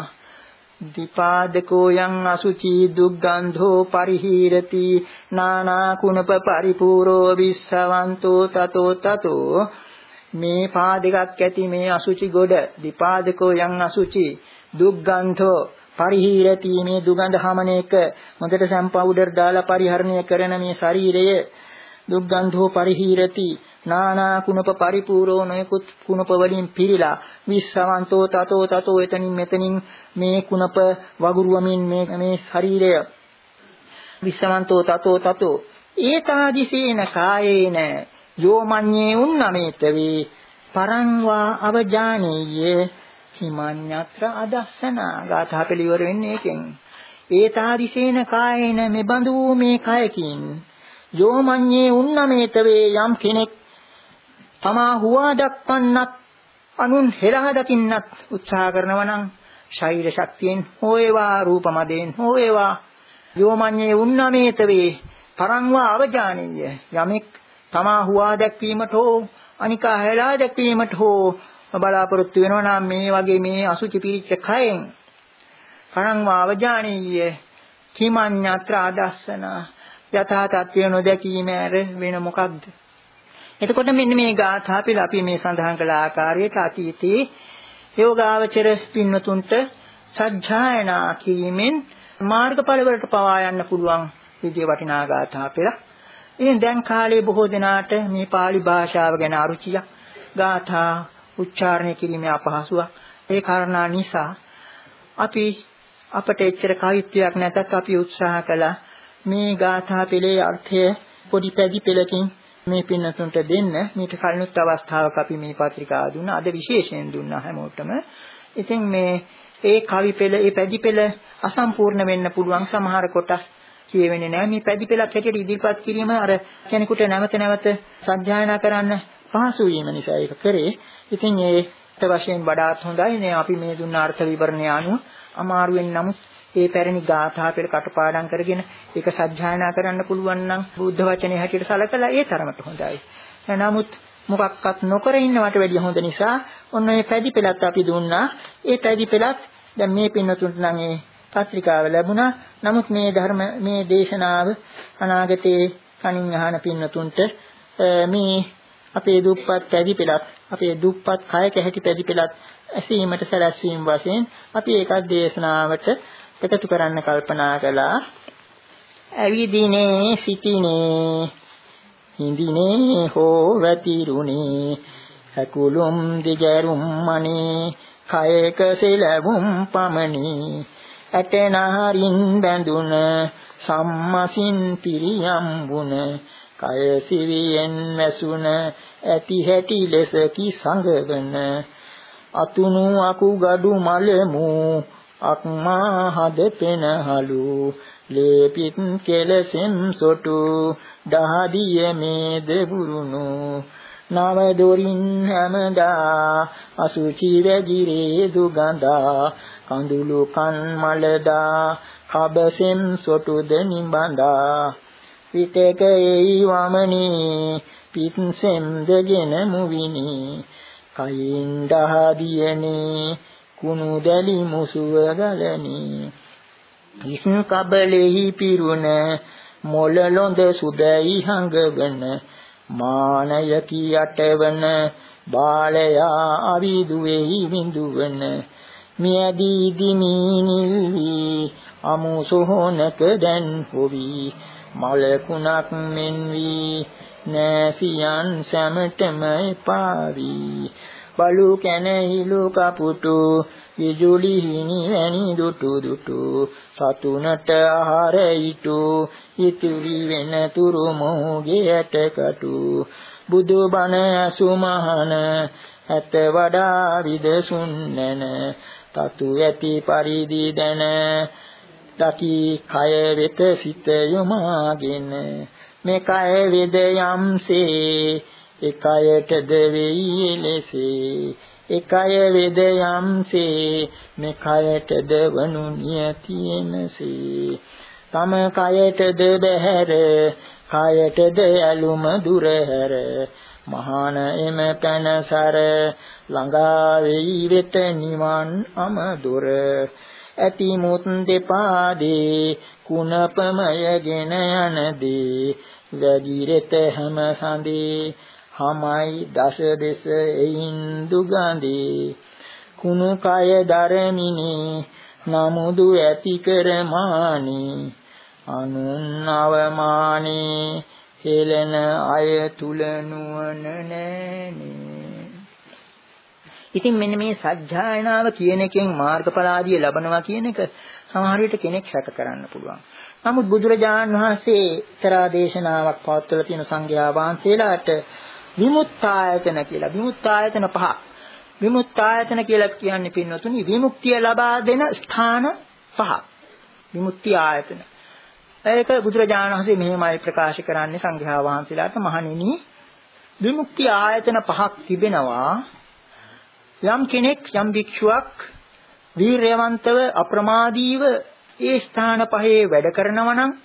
දීපාදකෝ යං අසුචි දුග්ගන්ධෝ පරිහීරති නානා කුණප පරිපූරෝ විස්සවන්තෝ තතෝ තතෝ. මේ පාදයක් ඇති මේ අසුචි ගොඩ දීපාදකෝ යං අසුචි දුග්ගන්ධෝ පරිහීරති මේ දුගඳ හමනේක හොඳට සම් පවුඩර් දාලා පරිහරණය කරන මේ ශරීරය දුග්ගන්ධෝ පරිහීරති නානා කුණප පරිපූර්ණෝ නොයකුත් කුණප වලින් පිරීලා විස්සවන්තෝ තතෝ තතෝ එතනින් මෙතනින් මේ කුණප වගුරුවමින් මේ මේ ශරීරය විස්සවන්තෝ තතෝ තතෝ ඒතාදිසේන කායේන යෝමඤ්ඤේ උන්නමේතවේ පරංවා අවජානීය හිමඤ්ඤත්‍ර අදස්සන. ගාථා පිළිවර වෙන්නේ ඒකෙන්. ඒතාදිසේන කායේන මෙබඳු මේ කයකින් යෝමඤ්ඤේ උන්නමේතවේ යම් කෙනෙක් තමා හුවා දක්වන්නත් අනුන් හෙළා දකින්නත් උත්සාහ කරනවා නම් ශරීර ශක්තියෙන් හෝ වේවා රූප මදයෙන් හෝ වේවා යෝමඤ්ඤේ උන්නමේතවේ පරංවා අවජානීය යමෙක් තමා හුවා දැක්වීමට හෝ අනිකා හෙළා දැක්වීමට හෝ බලාපොරොත්තු වෙනවා නම් මේ වගේ මේ අසුචි පිරිච්ච කයෙන් පරංවා අවජානීය කිමඤ්ඤත්‍ර ආදස්සන යථා තත්ත්වය නොදැකීම ඇර වෙන මොකක්ද? එතකොට මෙන්න මේ ගාථා පිළ අපි මේ සඳහන් කළ ආකාරයට අතීතයේ යෝගාවචර පින්නතුන්ට සජ්ජායනා කිරීමෙන් මාර්ගඵල වලට පවා යන්න පුළුවන් විදිය වටිනා ගාථා පිළ. ඉතින් දැන් කාලේ බොහෝ දෙනාට මේ pāli භාෂාව ගැන අරුචියක්, ගාථා උච්චාරණය කිරීමේ අපහසුයක්. ඒ කාරණා නිසා අපි අපට එච්චර කවිත්වයක් නැතත් අපි උත්සාහ කළා මේ ගාථා පෙළේ අර්ථය පොඩි පැදි පෙළකින් මේ පින්නතුන්ට දෙන්න. මේට කලිනුත් අවස්ථාවක අපි මේ පත්‍රිකාව දුන්නා. අද විශේෂයෙන් දුන්නා හැමෝටම. ඉතින් මේ ඒ කවි පෙළ, ඒ පැදි පෙළ අසම්පූර්ණ වෙන්න පුළුවන් සමහර කොටස් කියවෙන්නේ නැහැ. මේ පැදි පෙළක් හැටියට ඉදිරිපත් කිරීම අර කෙනෙකුට නැවත නැවත සජ්ජායනා කරන්න පහසු වීම නිසා ඒක කරේ. ඉතින් ඒත් වශයෙන් වඩාත් හොඳයි නේ අපි මේ දුන්න අර්ථ විවරණය අනුව අමාරුවෙන් නමුත් ඒ පැරණි ගාථා පෙළ කටපාඩම් කරගෙන ඒක සජ්ජායනා කරන්න පුළුවන් නම් බුද්ධ වචනේ හැටියට සලකලා ඒ තරමට හොඳයි. නමුත් මොකක්වත් නොකර ඉන්නවට වැඩිය හොඳ නිසා ඔන්න මේ පැදි පෙළත් අපි දුන්නා. ඒ පැදි පෙළත් දැන් මේ පින්නතුන්ට නම් ඒ පත්‍රිකාව ලැබුණා. නමුත් මේ ධර්ම මේ දේශනාව අනාගතයේ කණින් අහන පින්නතුන්ට මේ අපේ දුප්පත් පැදි පෙළත් අපේ දුප්පත් කයක හැටි පැදි පෙළත් ඇසීමට සැලැස්වීම වශයෙන් අපි ඒකත් දේශනාවට එකතු කරන්න කල්පනා කළා. ඇවිදිනේ සිටිනේ හිඳිනේ හෝ වැතිරුනේ හැකුළුම් දිගරුම් මනේ කයක සෙලවුම් පමණි ඇටනහරින් බැඳුන සම්මසින් පිරියම් වුණ කය සිවියෙන් වැසුන ඇති හැටි ලෙස කි සංගවන අතුණු අකු ගඩු මලමු අක්මා හද පෙනහලු ලේපිත් කෙලසෙම් සොටු දහදිය මේ දෙවුරුණු නව දොරින් හැමදා අසුචි වැගිරේ දුගඳා කඳුළු කන් මලදා කබසෙම් සොටුද නිබඳා පිටක එයි වමනේ පිත්සෙම් දගෙන මුවිනි කයින් දහදියනේ කුණු දැලි මුසුව ගලනි විෂ්ණු කබලෙහි පිරුණ මොළ ලොඳ සුදයි හංගවන මානයකි යටවන බාලයා අවිදුවේහි විඳුවන මියදී දිමි නිල්වි අමු සොහොනක දැන් හොවි මල කුණක් මෙන් වී නැසියන් සැමටම එපාවි බලු කැනහිලු කපුටු විජුලි හිනි වැනි දුටු දුටු සතුනට ආහාර ඊටු ඉතිරි වෙන තුරු මොහුගේ ඇටකටු බුදු බණ අසුමහන ඇත වඩා විදසුන්නන තතු ඇති පරිදි දන දකි කය වෙත සිත යොමාගෙන මේ කය වේද යම්සේ එකයටද වෙයි ලෙසේ එකය වේද යම්සේ මේ කයටද වනු නියතියමසේ තම කයටද බහැර කයටද ඇලුම දුරහැර මහාන එම පැනසර ළඟා වෙයි වෙත නිවන් අමදොර ඇති මුත් දෙපාදේ කුණපමයගෙන යනදී වැගිරෙත හැම සඳේ හමයි දස දෙස එයින් දුගඳේ කුණු කය දරමිනේ නමුදු ඇති කරමානී අනුන් අවමානේ හෙලන අය තුල නුවණ නැනේ. ඉතින් මෙන්න මේ සත්‍යයනාව කියන එකෙන් මාර්ගඵල ආදිය ලබනවා කියන එක සමහර විට කෙනෙක් සැක කරන්න පුළුවන්. නමුත් බුදුරජාණන් වහන්සේ තරා දේශනාවක් පවත්වලා තියෙන සංඝයා වහන්සේලාට විමුක්තායතන කියලා විමුක්තායතන පහ විමුක්තායතන කියලා කියන්නේ පින්වතුනි විමුක්තිය ලබා දෙන ස්ථාන පහ විමුක්ති ආයතන. ඒක බුදුරජාණන් වහන්සේ මෙහෙමයි ප්‍රකාශ කරන්නේ සංඝයා වහන්සේලාට මහණෙනි විමුක්ති ආයතන පහක් තිබෙනවා. යම් කෙනෙක් යම් භික්ෂුවක් වීරයවන්තව අප්‍රමාදීව ඒ ස්ථාන පහේ වැඩ කරනවා නම්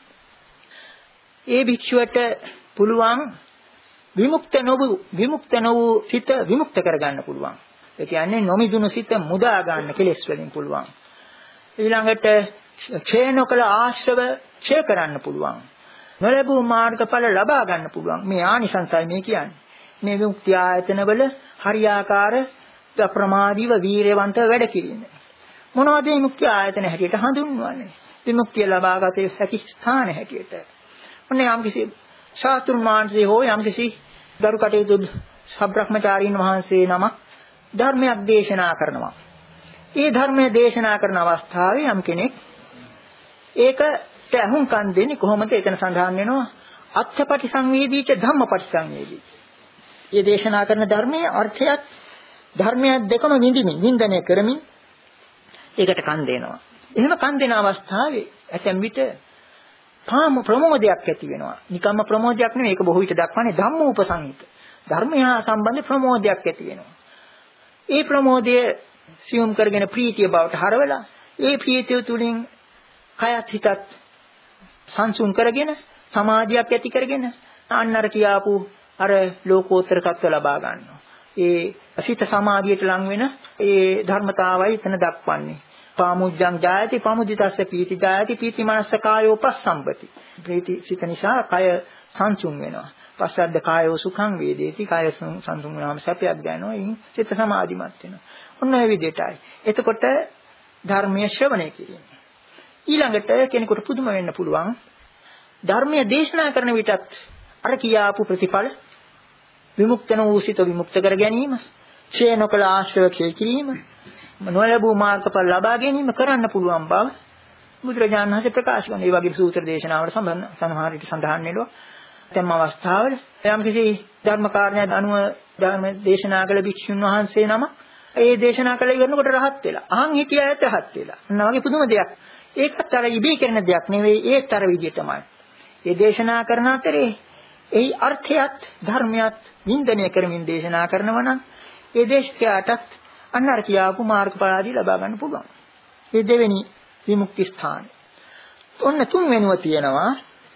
ඒ භික්ෂුවට පුළුවන් විමුක්ත නොවු විමුක්ත නොවු සිත විමුක්ත කරගන්න පුළුවන්. ඒ කියන්නේ නොමිදුණු සිත මුදා ගන්න කෙලෙස් වලින් පුළුවන්. ඊළඟට ක්ෂය නොකල ආශ්‍රව ක්ෂය කරන්න පුළුවන්. නොලැබූ මාර්ගඵල ලබා ගන්න පුළුවන්. මේ ආනිසංසයි මේ කියන්නේ. මේ විමුක්ති ආයතන වල හරියාකාර අප්‍රමාදීව වීරයවන්තව වැඩ කිරීම. මොනවද මේ විමුක්ති ආයතන හැටියට හඳුන්වන්නේ? විමුක්තිය ලබාගත හැකි ස්ථාන හැටියට. ඔන්න යම්කිසි ශාස්ත්‍රුන් වහන්සේ හෝ යම්කිසි දරු කටයුතු සබ්‍රහ්මචාරීන් වහන්සේ නමක් ධර්මයක් දේශනා කරනවා. ඒ ධර්මය දේශනා කරන අවස්ථාවේ යම් කෙනෙක් ඒකට අහුම්කම් දෙන්නේ කොහොමද? එතන සඳහන් වෙනවා අත්ථපටි සංවේදීච ධම්මපටි සංවේදී. මේ දේශනා කරන ධර්මයේ අර්ථයත් ධර්මයක් දෙකම විඳිමින් වින්දනය කරමින් ඒකට කන් දෙනවා. එහෙම කන් දෙන අවස්ථාවේ ඇතැම් විට පාම ප්‍රමෝදයක් ඇති වෙනවා. නිකම්ම ප්‍රමෝදයක් නෙවෙයි, ඒක බොහෝ විට දක්වන්නේ ධම්මෝපසංහිත. ධර්මය හා සම්බන්ධ ප්‍රමෝදයක් ඇති වෙනවා. ඒ ප්‍රමෝදය සියුම් කරගෙන ප්‍රීතිය බවට හරවලා ඒ ප්‍රීතිය තුලින් කයත් හිතත් සංසුන් කරගෙන සමාධියක් ඇති කරගෙන අන්නර කියාපු අර ලෝකෝත්තර තත්ත්ව ලබා ගන්නවා. ඒ සිත සමාධියට ලං වෙන ඒ ධර්මතාවයි එතන දක්වන්නේ. පාමුජ්ජං ජායති පමුදිතස්ස පීති ජායති පීති මනස්ස කායෝ පස්සම්පති. ප්‍රීති සිත නිසා කය සංසුන් වෙනවා. පස්සද්ද කායෝ සුඛං වේදේති. කය සංසුන් වෙනාම සැපයක් දැනෙනවා. එයින් සිත සමාධිමත් වෙනවා. ඔන්න ඔය විදිහටයි. එතකොට ධර්මයේ ශ්‍රවණය කිරීම. ඊළඟට කෙනෙකුට පුදුම වෙන්න පුළුවන්. ධර්මයේ දේශනා කරන විටත් අර කියාපු ප්‍රතිඵල විමුක්තන වූ සිත විමුක්ත කර ගැනීම, ක්ෂය නොකල ආශ්‍රව ක්ෂය කිරීම, නොලැබූ මාර්ගඵල ලබා ගැනීම කරන්න පුළුවන් බව බුදුරජාණන් වහන්සේ ප්‍රකාශ කරන. ඒ වගේ සූත්‍ර දේශනාවල සම්බන්ධ සමහර විට සඳහන් වෙනවා. තම අවස්ථාවල යම් කිසි ධර්ම කාරණයක් අනුව ධර්ම දේශනා කළ භික්ෂුන් වහන්සේ නම ඒ දේශනා කළ ඉවරනකොට රහත් වෙලා. අහන් හිටිය අයත් රහත් වෙලා. නවගේ පුදුම දෙයක්. ඒකත් අර ඉබේ කරන දෙයක් නෙවෙයි. ඒත් අර විදිහටමයි. ඒ දේශනා කරන අතරේ එහි අර්ථයත් ධර්මයත් වින්දනය කරමින් දේශනා කරනවා නම් ඒ දේශකයාටත් අන්න අර කියාපු මාර්ගඵල ආදී ලබා ගන්න පුළුවන්. මේ දෙවෙනි විමුක්ති ස්ථානය. ඔන්න තුන්වෙනිව තියෙනවා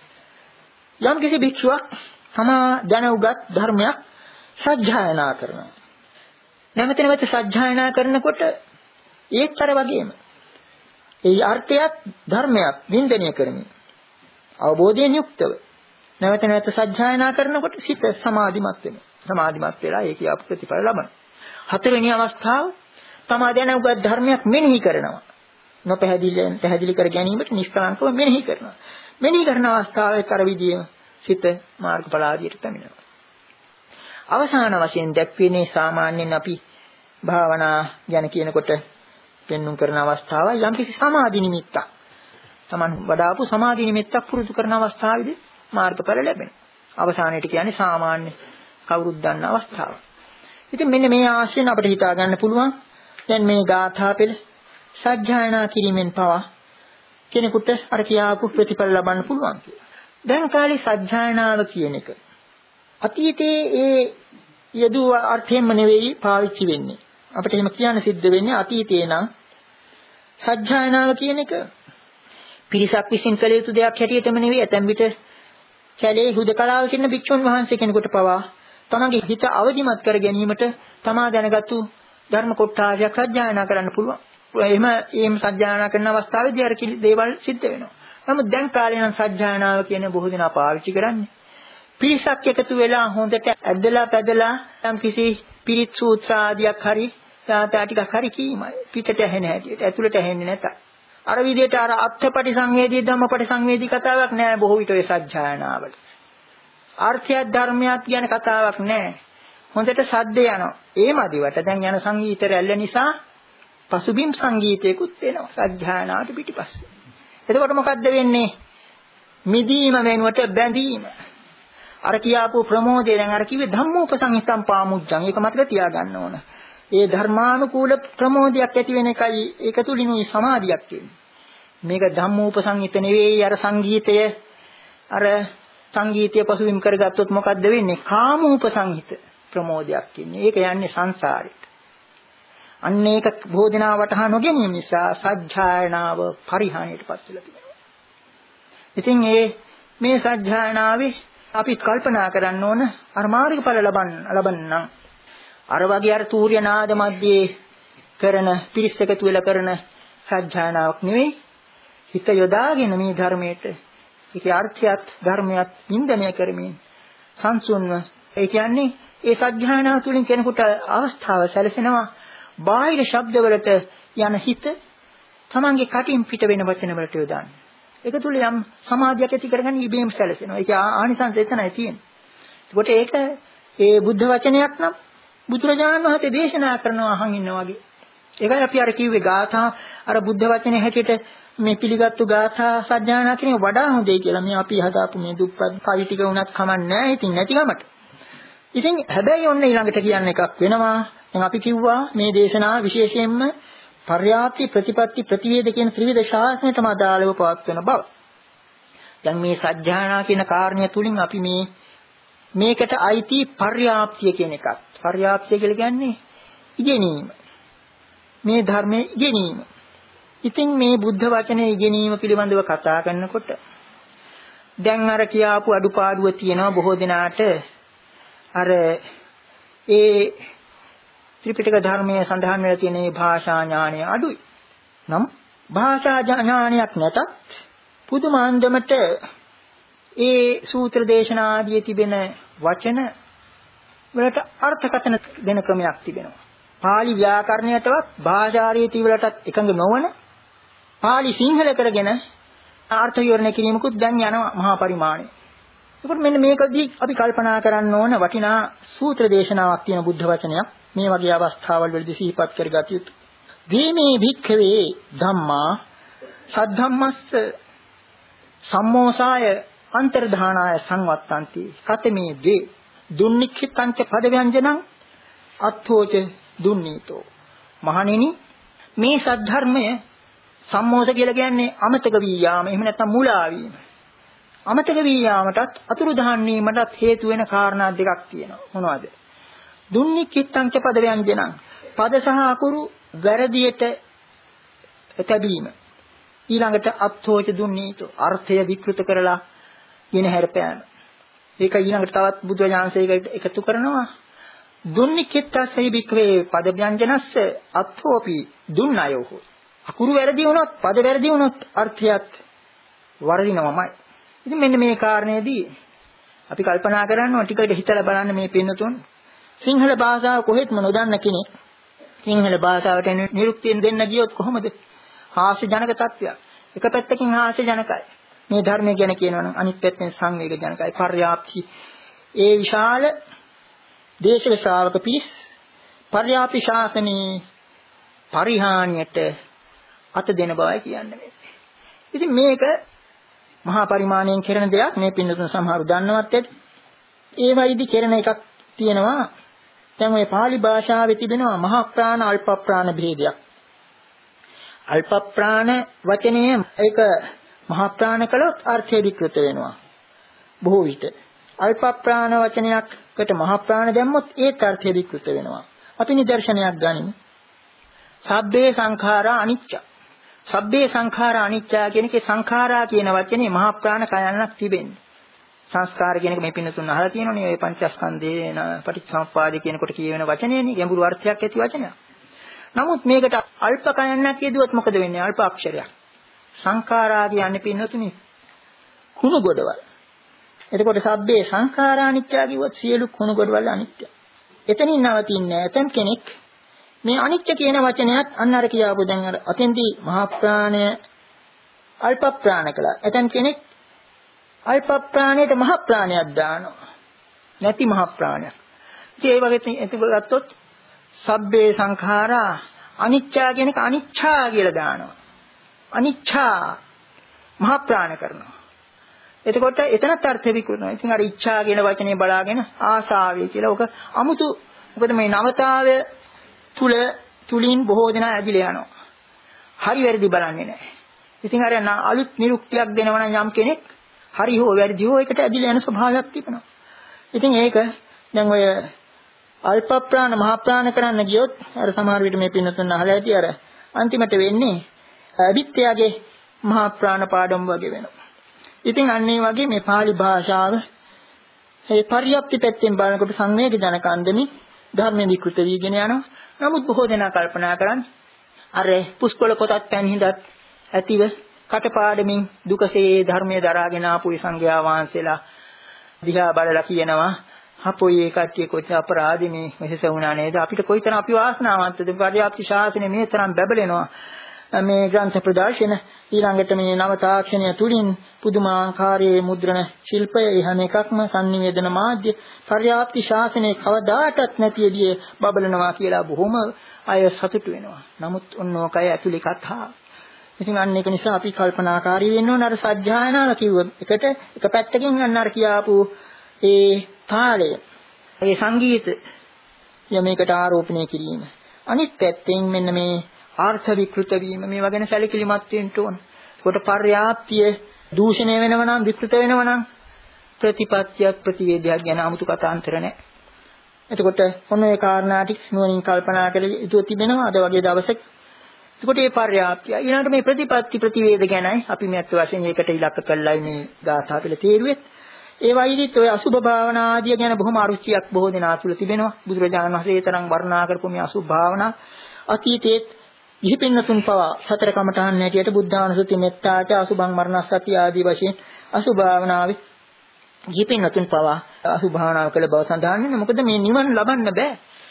යම් කිසි භික්ෂුවක් තමා දැන උගත් ධර්මයක් සජ්ජායනා කරනවා. නැවත නැවත සජ්ජායනා කරනකොට ඒත් අර වගේම ඒ අර්ථයත් ධර්මයක් වින්දනය කරමින් අවබෝධයෙන් යුක්තව නැවත නැවත සජ්ජායනා කරනකොට සිත සමාධිමත් වෙනවා. සමාධිමත් වෙලා ඒ කියාපු ප්‍රතිඵල ලබනවා. හතරවෙනි අවස්ථාව තමා දැන උගත් ධර්මයක් මෙනෙහි කරනවා. නොපැහැදිලියෙන් පැහැදිලි කර ගැනීමට නිෂ්කලංකව මෙනෙහි කරනවා. මෙනෙහි කරන අවස්ථාවේ කර විදිය සිත මාර්ගඵල ආදියට පැමිණෙනවා. අවසාන වශයෙන් දැක්වෙන්නේ සාමාන්‍යයෙන් අපි භාවනා ගැන කියනකොට පෙන්වුම් කරන අවස්ථාවයි යම්කිසි සමාධි නිමිත්තක්. Taman වඩාපු සමාධි නිමිත්තක් පුරුදු කරන අවස්ථාවේදී මාර්ගඵල ලැබෙනවා. අවසානයේට කියන්නේ සාමාන්‍ය කවුරුත් දන්න අවස්ථාව. ඉතින් මෙන්න මේ ආශ්‍රයෙන් අපිට හිතා ගන්න පුළුවන් දැන් මේ ගාථා පෙළ සජ්ජායනා කිරීමෙන් පවා කෙනෙකුට අර කියාපු ප්‍රතිඵල ලබන්න පුළුවන් කියලා. දැන් කාලේ සජ්ජායනාව කියන එක අතීතයේ ඒ යදු අර්ථයෙන්ම නෙවෙයි පාවිච්චි වෙන්නේ. අපිට එහෙම කියන්න සිද්ධ වෙන්නේ අතීතයේ නම් සජ්ජායනාව කියන එක පිරිසක් විසින් කළ යුතු දෙයක් හැටියටම නෙවෙයි. ඇතැම් විට කැලේ හුදකලාව සිටින භික්ෂුන් වහන්සේ කෙනෙකුට පවා තමගේ හිත අවදිමත් කර ගැනීමට තමා දැනගත්තු ධර්ම කොටාසයක් සජ්ජායනා කරන්න පුළුවන්. එහෙම එහෙම සජ්ජායනා කරන අවස්ථාවේදී අර දේවල් සිද්ධ වෙනවා. නමුත් දැන් කාලේ නම් සජ්ජායනාව කියන බොහෝ දෙනා පාවිච්චි කරන්නේ පිරිසක් එකතු වෙලා හොඳට ඇදලා පැදලා යම් කිසි පිරිත් සූත්‍ර ආදියක් හරි තාතා ටිකක් හරි කීමයි. පිටට ඇහෙන හැටියට ඇතුළට ඇහෙන්නේ නැත. අර විදිහට අර අත්ථපටි සංවේදී ධම්මපටි සංවේදී කතාවක් නෑ බොහෝ විට ඔය සජ්ජායනාවල. අර්ථයක් ධර්මයක් කියන කතාවක් නෑ. හොඳට සද්ද යනවා. ඒ මදිවට දැන් යන සංගීත රැල්ල නිසා පසුබිම් සංගීතයකුත් එනවා සජ්ජායනාවට පිටිපස්සේ. එතකොට මොකද්ද වෙන්නේ? මිදීම වෙනුවට බැඳීම. අර කියාපු ප්‍රමෝදය දැන් අර කිව්වේ ධම්මෝපසංහිතම් පාමුජ්ජං. ඒක මතක තියාගන්න ඕන. ඒ ධර්මානුකූල ප්‍රමෝදයක් ඇති වෙන එකයි ඒක තුලිනුයි සමාධියක් තියෙන්නේ. මේක ධම්මෝපසංහිත නෙවෙයි අර සංගීතය අර සංගීතය පසුබිම් කරගත්තොත් මොකද්ද වෙන්නේ? කාමෝපසංහිත ප්‍රමෝදයක් කියන්නේ. ඒක යන්නේ සංසාරෙට. අන්න ඒක බෝධනා වටහා නොගැනීම නිසා සජ්ජායනාව පරිහානියටපත් වෙලා තිබෙනවා. ඉතින් මේ මේ සජ්ජායනාවේ අපි කල්පනා කරන්න ඕන අර මාර්ගඵල ලබන්න ලබන්න අර වගේ අර තූර්ය නාද මැද්දේ කරන පිරිස් එකතු වෙලා කරන සජ්ජායනාවක් නෙවෙයි. හිත යොදාගෙන මේ ධර්මයට ඒකේ අර්ථයත් ධර්මයත් වින්දනය කරමින් සංසුන්ව ඒ කියන්නේ ඒ සජ්ජායනාව තුළින් කෙනෙකුට අවස්ථාව සැලසෙනවා බාහිර ශබ්දවලට යන හිත තමන්ගේ කටින් පිට වෙන වචන වලට යොදාන්න. ඒක තුල යම් සමාධියක් ඇති කරගන්න ඉබේම සැලසෙනවා. ඒක ආනිසංස එතනයි තියෙන්නේ. ඒකට ඒක ඒ බුද්ධ වචනයක් නම් බුදුරජාණන් වහන්සේ දේශනා කරනවා අහන් ඉන්නා වගේ. ඒකයි අපි අර කිව්වේ ගාථා අර බුද්ධ වචනේ හැටියට මේ පිළිගත්තු ගාථා සජ්ජායනා කිරීම වඩා හොඳයි කියලා. මේ අපි හදාපු මේ දුප්පත් කවි ටික උනත් කමන්නේ නැහැ. ඉතින් නැති ගමට. ඉතින් හැබැයි ඔන්න ඊළඟට කියන්න එකක් වෙනවා. දැන් අපි කිව්වා මේ දේශනාව විශේෂයෙන්ම පර්යාප්ති ප්‍රතිපatti ප්‍රතිවේද කියන ත්‍රිවිධ ශාස්ත්‍රයටම අදාළව පවත්වන බව. දැන් මේ සජ්ජායනා කියන කාරණය තුලින් අපි මේ මේකට අයිති පර්යාප්තිය කියන එකක්. පර්යාප්තිය කියලා කියන්නේ ඉගෙනීම. මේ ධර්මයේ ඉගෙනීම. ඉතින් මේ බුද්ධ වචනේ ඉගෙනීම පිළිබඳව කතා කරනකොට දැන් අර කියාපු අඩුපාඩුව තියෙනවා බොහෝ දෙනාට අර ඒ ත්‍රිපිටක ධර්මයේ සඳහන් වෙලා තියෙන මේ භාෂා ඥානය අඩුයි. නම් භාෂා ඥානයක් නැතත් පුදුමාන්දමට ඒ සූත්‍ර දේශනා ආදී තිබෙන වචන වලට අර්ථකථන දෙන ක්‍රමයක් තිබෙනවා. පාලි ව්‍යාකරණයටවත් භාෂා රීති වලටත් එකඟ නොවන පාලි සිංහල කරගෙන අර්ථ විවරණය කිරීමකුත් දැන් යනවා මහා පරිමාණය. ඒකට මෙන්න මේකදී අපි කල්පනා කරන්න ඕන වටිනා සූත්‍ර දේශනාවක් තියෙන බුද්ධ වචනයක් මේ වගේ අවස්ථාවල් වලදී සිහිපත් කරගත යුතුයි. දීමේ භික්ඛවේ ධම්මා සද්ධම්මස්ස සම්මෝසාය අන්තර්ධානාය සංවත්තಂತಿ කතමේ වේ දුන්නික්ඛිතංච පද ව්‍යංජනං අත්ථෝච දුන්නීතෝ. මහණෙනි මේ සද්ධර්මය සම්මෝස කියලා කියන්නේ අමතක වී යාම. එහෙම නැත්නම් මුලා වීම. අමතක වී යාමටත් අතුරුදහන් වීමටත් හේතු වෙන කාරණා දෙකක් තියෙනවා. මොනවද? දුන්නික්ඛිතංච පද ව්‍යංජනං. පද සහ අකුරු වැරදියට තැබීම. ඊළඟට අත්ථෝච දුන්නීතෝ. අර්ථය විකෘත කරලා ගෙන හැරපෑම. ඒක ඊළඟට තවත් බුද්ධ ඥානසේකට එකතු කරනවා. දුන්නික්ඛිතස්සයි භික්ඛවේ පද ව්‍යංජනස්ස අත්ථෝපි දුන්නයෝ. අකුරු වැරදි වුණොත් පද වැරදි වුණොත් අර්ථයත් වර්ධිනවමයි. ඉතින් මෙන්න මේ කාරණේදී අපි කල්පනා කරනවා ටිකට හිතලා බලන්න මේ පින්නතුන් සිංහල භාෂාව කොහෙත්ම නොදන්න කෙනෙක් සිංහල භාෂාවට නිරුක්තියෙන් දෙන්න ගියොත් කොහොමද? හාස්‍ය ජනක තත්ත්වයක්. එක පැත්තකින් හාස්‍ය ජනකයි. මේ ධර්මය ගැන කියනවා නම් අනිත් පැත්තෙන් සංවේග ජනකයි. පර්යාප්ති ඒ විශාල දේශක ශ්‍රාවක පිරිස් පර්යාප්ති ශාසනයේ පරිහානියට අත දෙන බවයි කියන්නේ. ඉතින් මේක මහා පරිමාණයෙන් කරන දෙයක්. මේ පින්නතුන් සමහරු දන්නවත් ඇති. ඒ වයිදි කරන එකක් තියෙනවා. දැන් ඔය pāli භාෂාවේ තිබෙනවා මහා ප්‍රාණ අල්ප ප්‍රාණ භේදයක්. අල්ප ප්‍රාණ වචනය ඒක මහා ප්‍රාණ කළොත් අර්ථය විකෘත වෙනවා. බොහෝ විට අල්ප ප්‍රාණ වචනයකට මහා ප්‍රාණ දැම්මොත් ඒත් අර්ථය විකෘත වෙනවා. අපි නිදර්ශනයක් ගනිමු. සබ්බේ සංඛාරා අනිච්ච. සබ්බේ සංඛාරා අනිච්ච කියන එකේ සංඛාරා කියන වචනේ මහා ප්‍රාණ කයන්නක් තිබෙන්නේ. සංස්කාර කියන එක මේ පින්නතුන් අහලා තියෙනවනේ. ඔය පංචස්කන්ධේ පටිච්චසමුප්පාදේ කියනකොට කියවෙන වචනේනේ ගැඹුරු අර්ථයක් ඇති වචනයක්. නමුත් මේකට අල්ප කයන්නක් කියදුවත් මොකද වෙන්නේ? අල්ප අක්ෂරයක්. සංඛාරා කියන්නේ පින්නතුනි කුණු ගොඩවල්. එතකොට සබ්බේ සංඛාරා අනිච්ච කිව්වොත් සියලු කුණු ගොඩවල් අනිත්‍ය. එතනින් නවතින්නේ ඇතම් කෙනෙක් මේ අනිත්‍ය කියන වචනයත් අන්න අර කියාපු දැන් අර අතෙන්දී මහා ප්‍රාණය අල්ප ප්‍රාණ කළා. ඇතම් කෙනෙක් අල්ප ප්‍රාණයට මහා ප්‍රාණයක් දානවා. නැති මහා ප්‍රාණයක්. ඉතින් ඒ වගේ එතකොට ගත්තොත් සබ්බේ සංඛාරා අනිච්චා කියන එක අනිච්ඡා කියලා දානවා. අනිච්ඡා මහා ප්‍රාණ කරනවා. එතකොට එතනත් අර්ථ විකෘතනවා. ඉතින් අර ඉච්ඡා කියන වචනේ බලාගෙන ආසාවේ කියලා ඔක අමුතු මොකද මේ නවතාවය තුල තුලින් බොහෝ දෙනා ඇදිලා යනවා. හරි වැරදි බලන්නේ නැහැ. ඉතින් අර අලුත් නිරුක්තියක් දෙනවා නම් යම් කෙනෙක් හරි හෝ වැරදි හෝ එකට ඇදිලා යන ස්වභාවයක් තිබෙනවා. ඉතින් ඒක දැන් ඔය අල්ප ප්‍රාණ මහා ප්‍රාණ කරන්න ගියොත් අර සමහර විට මේ පින්නතුන් අහලා ඇති අර අන්තිමට වෙන්නේ අවිත්‍යයේ මහා ප්‍රාණ පාඩම් වගේ වෙනවා. ඉතින් අන්න ඒ වගේ මේ pāli භාෂාව ඒ පරියප්ති පැත්තෙන් බලනකොට සංවේග ජනක අන්දමින් ධර්ම විකෘත වීගෙන යනවා. නමුත් බොහෝ දෙනා කල්පනා කරන්නේ අර පුස්කොළ පොතක් පැන් හිඳත් ඇතිව කටපාඩමින් දුකසේ ධර්මයේ දරාගෙන ආපු සංඝයා වහන්සේලා දිහා බලලා කියනවා අපොයි ඒ කට්ටිය කොච්චර අපරාධි මේ මෙහෙස වුණා නේද අපිට කොයිතරම් අපි වාසනාවන්තද පරියාප්ති ශාසනය මේ තරම් බැබලෙනවා මේ ග්‍රන්ථ ප්‍රදර්ශන ඊළඟට මේ නව තාක්ෂණය තුලින් පුදුමාකාරයේ මුද්‍රණ ශිල්පය හැම එකක්ම sannivedana මාධ්‍ය පර්‍යාප්ති ශාසනයේ කවදාටත් නැති විදිහේ බබලනවා කියලා බොහොම අය සතුටු වෙනවා. නමුත් ඔන්නෝකය ඇතුලේ කතා. ඉතින් අන්න ඒක නිසා අපි කල්පනාකාරී වෙන්න ඕන. අර සත්‍යයනාව කිව්ව එකට එක පැත්තකින් අන්න අර කියාපු ඒ තාලය ඒ සංගීත යමේකට ආරෝපණය කිරීම. අනිත් පැත්තෙන් මෙන්න මේ ආර්ථ විකෘත වීම මේවා ගැන සැලකිලිමත් වෙන්න ඕන. ඒකට පර්‍යාප්තිය දූෂණය වෙනව නම් විකෘත වෙනව නම් ප්‍රතිපත්තියක් ප්‍රතිවේදයක් ගැන 아무තු කතාන්තර නැහැ. එතකොට ඔන්න ඒ කාරණා ටික නුවණින් කල්පනා කරලා ඉතුරු තිබෙනවා අද වගේ දවසක. එතකොට මේ පර්‍යාප්තිය ඊළඟට මේ ප්‍රතිපත්ති ප්‍රතිවේද ගැනයි අපි මේ අත් වශයෙන් ඒකට ඉලක්ක කළයි මේ ගාථා පිළ තේරුවේ. ඒ වයිදිත් ඔය අසුභ භාවනා ආදිය ගැන බොහොම අරුචියක් බොහෝ දෙනා තුළ තිබෙනවා. බුදුරජාණන් වහන්සේ තරම් වර්ණනා කරපු මේ අසුභ භාවනා අතීතයේ ඉහිපින්නතුන් පවා සතර කමඨහන් හැටියට බුද්ධානුසුති මෙත්තාච අසුභං මරණස්සති ආදී වශයෙන් අසුභ භාවනාවේ ඉහිපින්නතුන් පවා අසුභ භාවනාව කළ බව සඳහන් වෙනවා. මොකද මේ නිවන ලබන්න බෑ.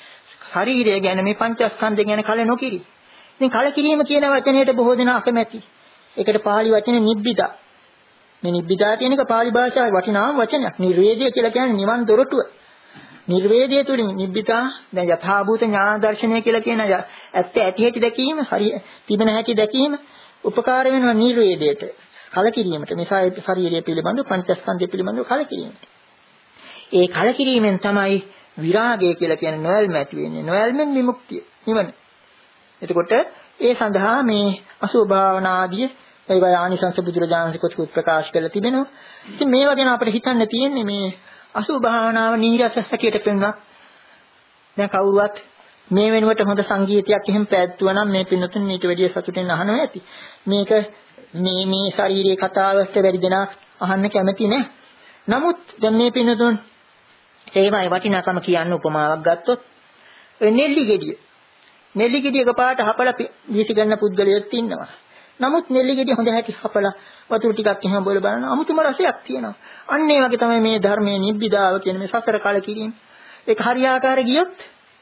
ශරීරය ගැන මේ පංචස්කන්ධය ගැන කල නොකිරි. ඉතින් කල කිරීම කියන වචනයට බොහෝ දෙනා අකමැති. ඒකට පාලි වචනේ නිබ්බිදා. මේ නිබ්බිදා කියන එක පාලි භාෂාවේ වටිනාම වචනයක්. නිර්වේදය කියලා කියන්නේ නිවන් දොරටුව. නිර්වේදය තුලින් නිබ්බිදා දැන් යථාභූත ඥාන දර්ශනය කියලා කියන ඇත්ත ඇති හැටි දැකීම, හරි තිබෙන හැටි දැකීම උපකාර වෙනවා නිර්වේදයට. කලකිරීමට මේ ශරීරය පිළිබඳව පංචස්කන්ධය පිළිබඳව කලකිරීමට. ඒ කලකිරීමෙන් තමයි විරාගය කියලා කියන්නේ නොයල්ම ඇති වෙන්නේ. නොයල්මෙන් විමුක්තිය නිවන. එතකොට ඒ සඳහා මේ අසුභ භාවනා ආදී ඒවා ආනිසංස බුදුරජාණන් වහන්සේ ප්‍රකාශ කරලා තිබෙනවා. ඉතින් මේවා ගැන අපිට හිතන්න තියෙන්නේ මේ අසුභ භාවනාව නීරස හැටියට පෙන්වනවා. දැන් කවුරුවත් මේ වෙනුවට හොඳ සංගීතයක් එහෙම පැවැත්වුවා නම් මේ පින්නතුන් ඊට වැඩිය සතුටින් අහනවා ඇති. මේක මේ මේ ශාරීරික කතාවට වැඩි දෙනා අහන්න කැමති නෑ. නමුත් දැන් මේ පින්නතුන් ඒවයි වටිනාකම කියන්න උපමාවක් ගත්තොත් නෙල්ලි ගෙඩිය. නෙල්ලි ගෙඩිය එකපාරට හපලා වීසි ගන්න පුද්ගලයෙක් ඉන්නවා. නමුත් නෙල්ලි ගෙඩිය හොඳ හැටි හපලා වතුර ටිකක් එහෙම බොල බලන අමුතුම රසයක් තියෙනවා. අන්න ඒ වගේ තමයි මේ ධර්මයේ නිබ්බිදාව කියන මේ සසර කල කිරීම. ඒක හරියාකාර ගියොත්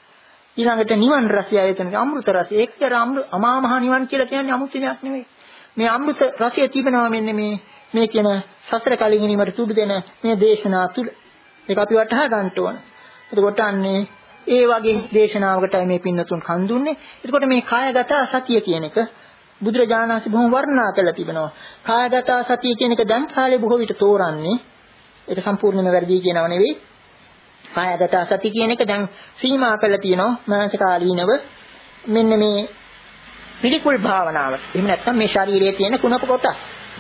ඊළඟට නිවන් රසය ආයතන අමෘත රසය. ඒක කර අමා මහ නිවන් කියලා කියන්නේ අමුතු දෙයක් නෙවෙයි. මේ අමෘත රසය තිබෙනවා මෙන්න මේ මේ කියන සසර කල කිරීමට තුඩු දෙන මේ දේශනා තුල. ඒක අපි වටහා ගන්න ඕන. එතකොට අන්නේ ඒ වගේ දේශනාවකටයි මේ පින්නතුන් කන් දුන්නේ. එතකොට මේ කායගත සතිය කියන එක බුදුරජාණන් වහන්සේ බොහොම වර්ණනා කරලා තිබෙනවා. කායගත සතිය කියන එක දැන් කාලේ බොහෝ විට තෝරන්නේ. ඒක සම්පූර්ණයෙන්ම වැරදි කියනව නෙවෙයි. කායගත සතිය කියන එක දැන් සීමා කරලා තියෙනවා මානසිකාලීනව මෙන්න මේ පිළිකුල් භාවනාව. එහෙම නැත්නම් මේ ශරීරයේ තියෙන කුණප කොටස්.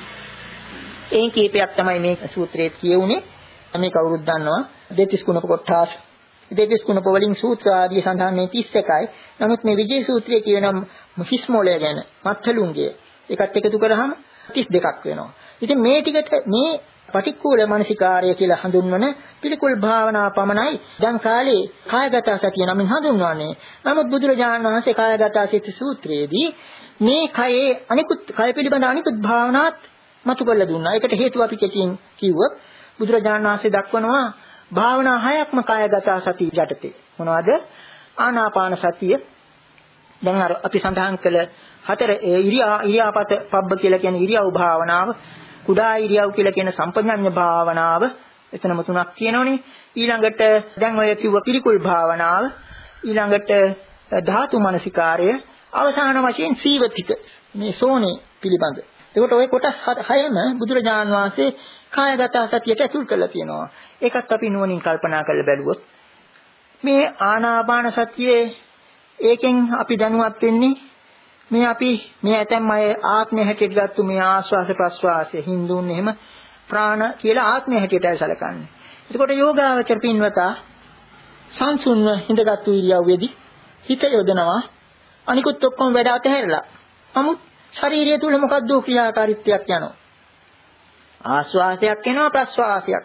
එයින් කීපයක් තමයි මේ සූත්‍රයේ කියුනේ. මේ කවුරුත් දන්නවා. දෙතිස් කුණප කොටස්. දෙතිස් කුණප වලින් සූත්‍ර ආදී සඳහන් මේ තිස් එකයි. නමුත් මේ විජේ සූත්‍රයේ කියන හිස් මොළය ගැන මත්ථලුංගය ඒකත් එකතු කරාම තිස් දෙකක් වෙනවා. ඉතින් මේ ටිකට මේ පටික්කුල මානසිකාරය කියලා හඳුන්වන පිළිකුල් භාවනා පමණයි දැන් කාලේ කායගත සතිය නමින් හඳුන්වන්නේ. නමුත් බුදුරජාණන් වහන්සේ කායගත සති සූත්‍රයේදී මේ කයේ අනිකුත් කය පිළිබඳ අනිකුත් භාවනාත් මතු කරලා දුන්නා. ඒකට හේතුව අපි කෙටියෙන් කිව්වොත් බුදුරජාණන් වහන්සේ දක්වනවා භාවනා හයක්ම කායගත සතිය යටතේ. මොනවද? ආනාපාන සතිය. දැන් අර අපි සඳහන් කළ හතර ඉරියා ඉරියාපත පබ්බ කියලා කියන ඉරියව් භාවනාව, කුඩා ඉරියව් කියලා කියන සම්පජඤ්ඤ භාවනාව, එතනම තුනක් තියෙනවනේ. ඊළඟට දැන් ඔය කිව්ව පිළිකුල් භාවනාව, ඊළඟට ධාතු මනසිකාරය, අවසාන වශයෙන් සීවතික මේ සෝනේ පිළිබඳ. ඒකට ඔය කොටස් හයම බුදුරජාණන් වහන්සේ කායගත සතියට ඇතුල් කරලා තියෙනවා. ඒකත් අපි නුවණින් කල්පනා කරලා බැලුවොත් මේ ආනාපාන සතියේ ඒකෙන් අපි දැනුවත් වෙන්නේ මේ අපි මේ ඇතැම් අය ආත්මය හැටියට ගත්තු මේ ආස්වාස ප්‍රස්වාසය හින්දුන් එහෙම ප්‍රාණ කියලා ආත්මය හැටියටයි සැලකන්නේ. එතකොට යෝගාවචර පින්වතා සංසුන්ව හිඳගත්තු ඉරියව්වේදී හිත යොදනවා අනිකුත් ඔක්කොම වැඩ අතහැරලා. නමුත් ශරීරය තුල මොකද්ද ක්‍රියාකාරීත්වයක් යනවා. ආස්වාසයක් එනවා ප්‍රස්වාසයක්.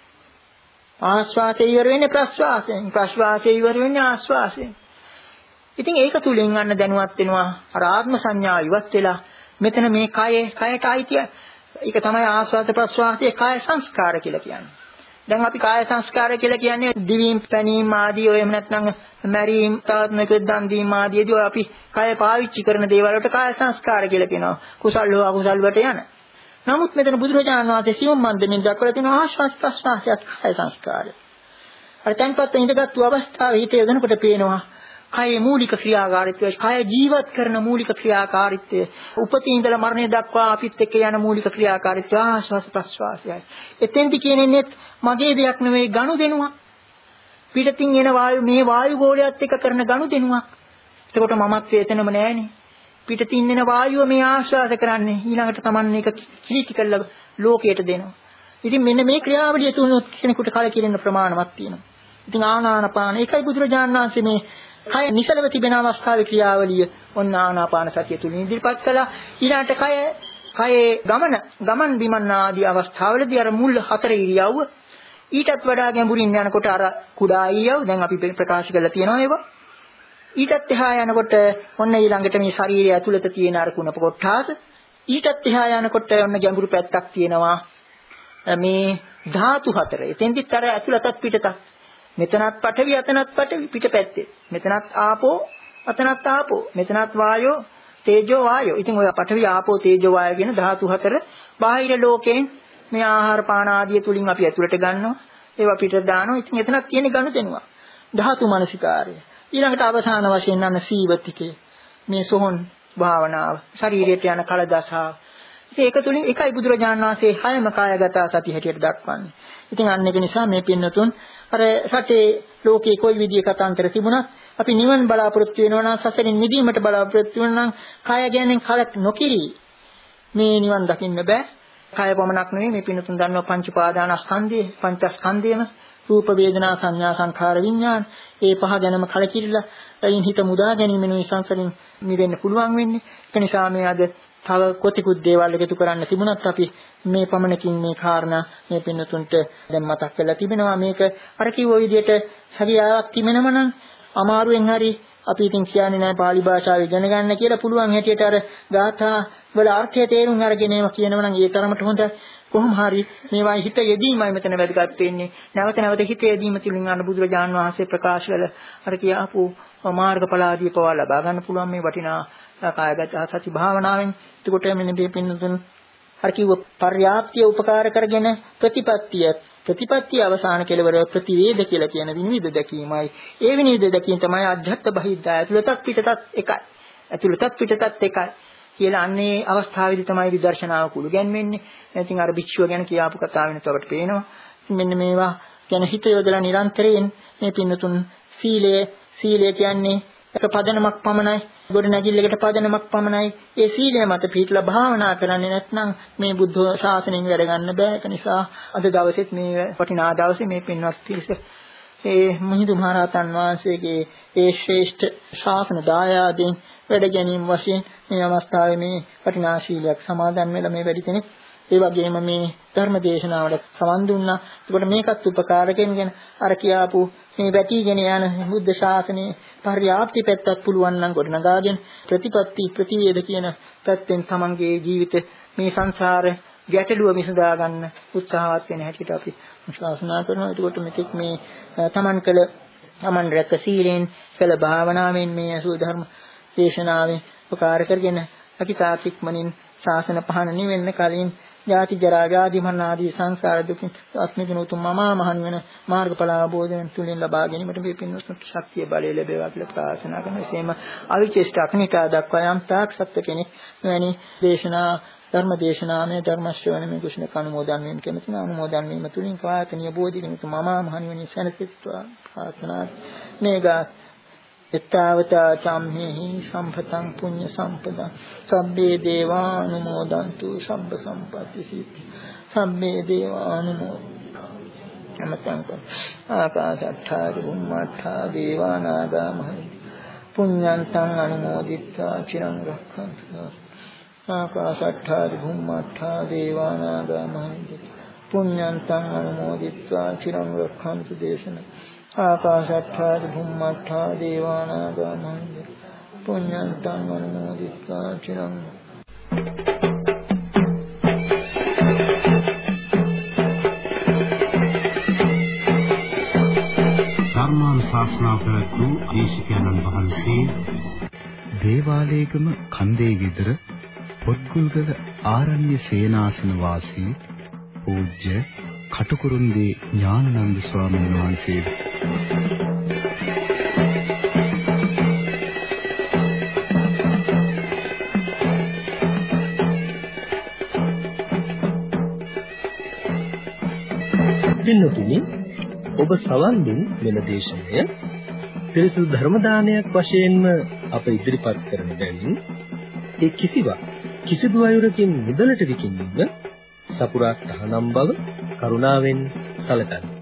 ආස්වාසය ඉවර වෙන්නේ ප්‍රස්වාසයෙන්. ප්‍රස්වාසය ඉවර වෙන්නේ ආස්වාසයෙන්. ඉතින් ඒක තුලින් අන්න දැනුවත් වෙනවා අර ආත්ම සංඥාව ඉවත් වෙලා මෙතන මේ කයේ කයට අයිතිය ඒක තමයි ආස්වාද ප්‍රස්වාසයේ කාය සංස්කාර කියලා කියන්නේ. දැන් අපි කාය සංස්කාර කියලා කියන්නේ දිවීම් පැනීම් ආදී ඔය එහෙම නැත්නම් මැරීම් තාත්මක දන් දීම ආදීදී ඔය අපි කය පාවිච්චි කරන දේවල් වලට කාය සංස්කාර කියලා කියනවා. කුසල් හෝ අකුසල් වලට යන. නමුත් මෙතන බුදුරජාණන් වහන්සේ සියුම් මන්දමින් දක්වලා තියෙනවා ආශ්වාස ප්‍රශ්වාසයත් කාය සංස්කාරය. අර තැන්පත් ඉඳගත්තු අවස්ථාවේ හිත යොදනකොට පේනවා කයේ මූලික ක්‍රියාකාරීත්වය, කය ජීවත් කරන මූලික ක්‍රියාකාරීත්වය, උපතේ ඉඳලා මරණය දක්වා අපිත් එක්ක යන මූලික ක්‍රියාකාරීත්වය ආශ්වාස ප්‍රශ්වාසයයි. එතෙන්දි කියන්නේ මගේ දෙයක් නෙවෙයි ගනුදෙනුවක්. පිටතින් එන වායු මේ වායු ගෝලයත් එක්ක කරන ගනුදෙනුවක්. එතකොට මමත්වයේ එතනම නෑනේ. පිටතින් එන වායුව මේ ආශ්වාස කරන්නේ ඊළඟට Taman එක කිලිටි කරලා ලෝකයට දෙනවා. ඉතින් මෙන්න මේ ක්‍රියාවලිය තුනොත් කෙනෙකුට කලකිරෙන්න ප්‍රමාණවත් තියෙනවා. ඉතින් ආනාපාන ඒකයි බුදුරජාණන් වහන්සේ මේ කය නිසලව තිබෙන අවස්ථාවේ ක්‍රියාවලිය ඔන්න ආනාපාන සතිය තුලින් ඉදිරිපත් කළා. ඊළාට කය කයේ ගමන ගමන් බිමන් ආදී අවස්ථාවලදී අර මුල් හතර ඉරියව්ව ඊටත් වඩා ගැඹුරින් යනකොට අර කුඩා ඉරියව් දැන් අපි ප්‍රකාශ කරලා තියෙනවා ඒවා. ඊටත් එහා යනකොට ඔන්න ඊළඟට මේ ශරීරය ඇතුළත තියෙන අර කුණප කොටාස ඊටත් එහා යනකොට ඔන්න ගැඹුරු පැත්තක් තියෙනවා මේ ධාතු හතර. එතෙන්දිත් අර ඇතුළතත් පිටතත් මෙතනත් පඨවි අතනත් පඨවි පිටපැත්තේ. මෙතනත් ආපෝ අතනත් ආපෝ. මෙතනත් වායෝ තේජෝ වායෝ. ඉතින් ඔය පඨවි ආපෝ තේජෝ වායෝ කියන ධාතු හතර බාහිර ලෝකයෙන් මේ ආහාර පාන ආදිය තුලින් අපි ඇතුළට ගන්නවා. ඒවා පිට දානවා. ඉතින් එතනක් තියෙන ගනුදෙනුවක්. ධාතු මනසිකාරය. ඊළඟට අවසාන වශයෙන් යන සීවතිකේ මේ සෝහන් භාවනාව. ශරීරයට යන කලදසාව. ඉතින් ඒක තුලින් එකයි බුදුරජාණන් වහන්සේ හයම කායගත සති හැටියට දක්වන්නේ. ඉතින් අන්න ඒක නිසා මේ පින්නතුන් අර රටේ ලෝකේ කොයි විදිහේ කතාන්තර තිබුණත් අපි නිවන බලාපොරොත්තු වෙනවා නම් සසරින් මිදීමට බලාපොරොත්තු වෙනවා නම් කය ගැන කලක් නොකිරි මේ නිවන් දකින්න බෑ. කය පමණක් නෙවෙයි මේ පින්නතුන් දන්නවා පංච උපාදානස්කන්ධය පංචස්කන්ධයම රූප වේදනා සංඥා සංඛාර විඥාන ඒ පහ ගැනම කලකිරිලා එයින් හිත මුදා ගැනීමෙනුයි සංසරින් මිදෙන්න පුළුවන් වෙන්නේ. ඒ නිසා මේ අද තව කොතිකුත් දේවල් එකතු කරන්න තිබුණත් අපි මේ පමණකින් මේ කාරණා මේ පින්නතුන්ට දැන් මතක් කරලා තිබෙනවා. මේක අර කිව්ව විදිහට හැකියාවක් තිබෙනම නම් අමාරුවෙන් හරි අපි ඉතින් කියන්නේ නැහැ පාලි භාෂාව ඉගෙන ගන්න කියලා පුළුවන් හැටියට අර ගාථා වල අර්ථය තේරුම් අරගෙන ඒවා කියනවා නම් ඒ තරමට හොඳ. කොහොම හරි මේවා හිත යෙදීමයි මෙතන වැදගත් වෙන්නේ. නැවත නැවත හිත යෙදීම තුළින් අන්න බුදුරජාන් වහන්සේ ප්‍රකාශ කළ අර කියාපු මාර්ගඵල ආදී පවා ලබා ගන්න පුළුවන් මේ වටිනා කායගත සති භාවනාවෙන්. එතකොට මෙන්න මේ පින්නතුන් අර කිව්ව පර්යාප්තිය උපකාර කරගෙන ප්‍රතිපත්තිය ප්‍රතිපත්තිය අවසාන කෙලවර ප්‍රතිවේද කියලා කියන විනිවිද දැකීමයි. ඒ විනිවිද දැකීම තමයි අධ්‍යාත්ම බහිද්දා ඇතුළතත් පිටතත් එකයි. ඇතුළතත් පිටතත් එකයි කියලා අන්නේ අවස්ථාවේදී තමයි විදර්ශනාව කුළු ගැන්වෙන්නේ. ඉතින් අර භික්ෂුව ගැන කියාපු කතාව වෙනත් අපට පේනවා. මෙන්න මේවා ගැන හිත යොදලා නිරන්තරයෙන් මේ පින්නතුන් සීලය සීලය කියන්නේ එක පදනමක් පමණයි. ගොඩ නැගිල්ලකට පදනමක් පමණයි. ඒ සීලය මත පිටලා භාවනා කරන්නේ නැත්නම් මේ බුද්ධ ශාසනයෙන් වැඩ ගන්න බෑ. ඒක නිසා අද දවසෙත් මේ වටිනා දවසේ මේ පින්වත් පිරිස ඒ මිහිඳු මහරහතන් වහන්සේගේ ඒ ශ්‍රේෂ්ඨ ශාසන දායාදෙන් වැඩ ගැනීම වශයෙන් මේ අවස්ථාවේ මේ වටිනා ශීලයක් සමාදන් වෙලා මේ වැඩි කෙනෙක් ඒ වගේම මේ ධර්ම දේශනාවට සවන් දුන්නා. ඒකට මේකත් උපකාරකෙන්ගෙන අර කියාපු මේ වැටිගෙන යන බුද්ධ ශාසනයේ පරියාප්ති පැත්තත් පුළුවන් නම් ගොඩනගාගෙන ප්‍රතිපත්ති ප්‍රතිවේද කියන පැත්තෙන් තමන්ගේ ජීවිත මේ සංසාර ගැටලුව විසඳා ගන්න උත්සාහවත් වෙන හැටියට අපි ශාසනා කරනවා. ඒකට මෙතෙක් මේ තමන් කළ තමන් රැක සීලෙන් කළ භාවනාවෙන් මේ අසු ධර්ම දේශනාවෙන් උපකාර කරගෙන අකිතාතික්මනින් ශාසන පහන නිවෙන්න කලින් ජාති ජරා ව්‍යාධි මරණ ආදී සංසාර දුකින් අත්මිදුණු උතුම් මමා මහන් වෙන මාර්ගඵල අවබෝධයෙන් තුලින් ලබා ගැනීමට මේ පින්වත්තුන්ට ශක්තිය බලය ලැබේවා කියලා ප්‍රාර්ථනා කරනවා. එසේම අවිචේෂ්ඨ අකනිකා දක්වා යම් තාක් සත්‍ය කෙනෙක් මෙවැනි දේශනා ධර්ම දේශනාමය ධර්ම ශ්‍රවණ මේ කුෂ්ණ කනුමෝදන් වීම කැමති අනුමෝදන් වීම තුලින් කායතනිය බෝධිගෙන උතුම් මමා මහන් වෙන සැනසෙත්වා ප්‍රාර්ථනා මේගා එත්තාවතා චම්හෙහි සම්පතං පුඤ්ඤ සම්පදං සබ්බේ දේවානුමෝදන්තු සබ්බ සම්පatti සිද්ධි සබ්බේ දේවානුමෝදන්තු අමතං ආකාශට්ඨා බුම්මට්ඨා දේවානාගා මහින්ද පුඤ්ඤන්තං අනුමෝදිත්වා චිරං රක්ඛන්තු ආකාශට්ඨා බුම්මට්ඨා දේවානාගා මහින්ද පුඤ්ඤන්තං අනුමෝදිත්වා චිරං රක්ඛන්තු දේශන ආකාශට්ඨා භුම්මට්ඨා දේවානාගා මහින්ද පුඤ්ඤන්තං අනුමෝදිත්වා චිරං ධර්මාන ශාස්ත්‍රා ප්‍රවතු දේශිකානන් වහන්සේ දේවාලේගම කන්දේ විතර පොත්ගුල්ගල ආරණ්‍ය සේනාසන වාසී පූජ්‍ය කටුකුරුන්දී ඥානানন্দ ස්වාමීන් වහන්සේ පින්නතුනි ඔබ සවන් දුන් මෙම දේශනය පිරිසුදු ධර්ම දානයක් වශයෙන්ම අප ඉදිරිපත් කරන බැවින් ඒ කිසිවක් කිසිදු අයුරකින් මුදලට විකිණීම සපුරා තහනම් බව කරුණාවෙන් සැලකන්න.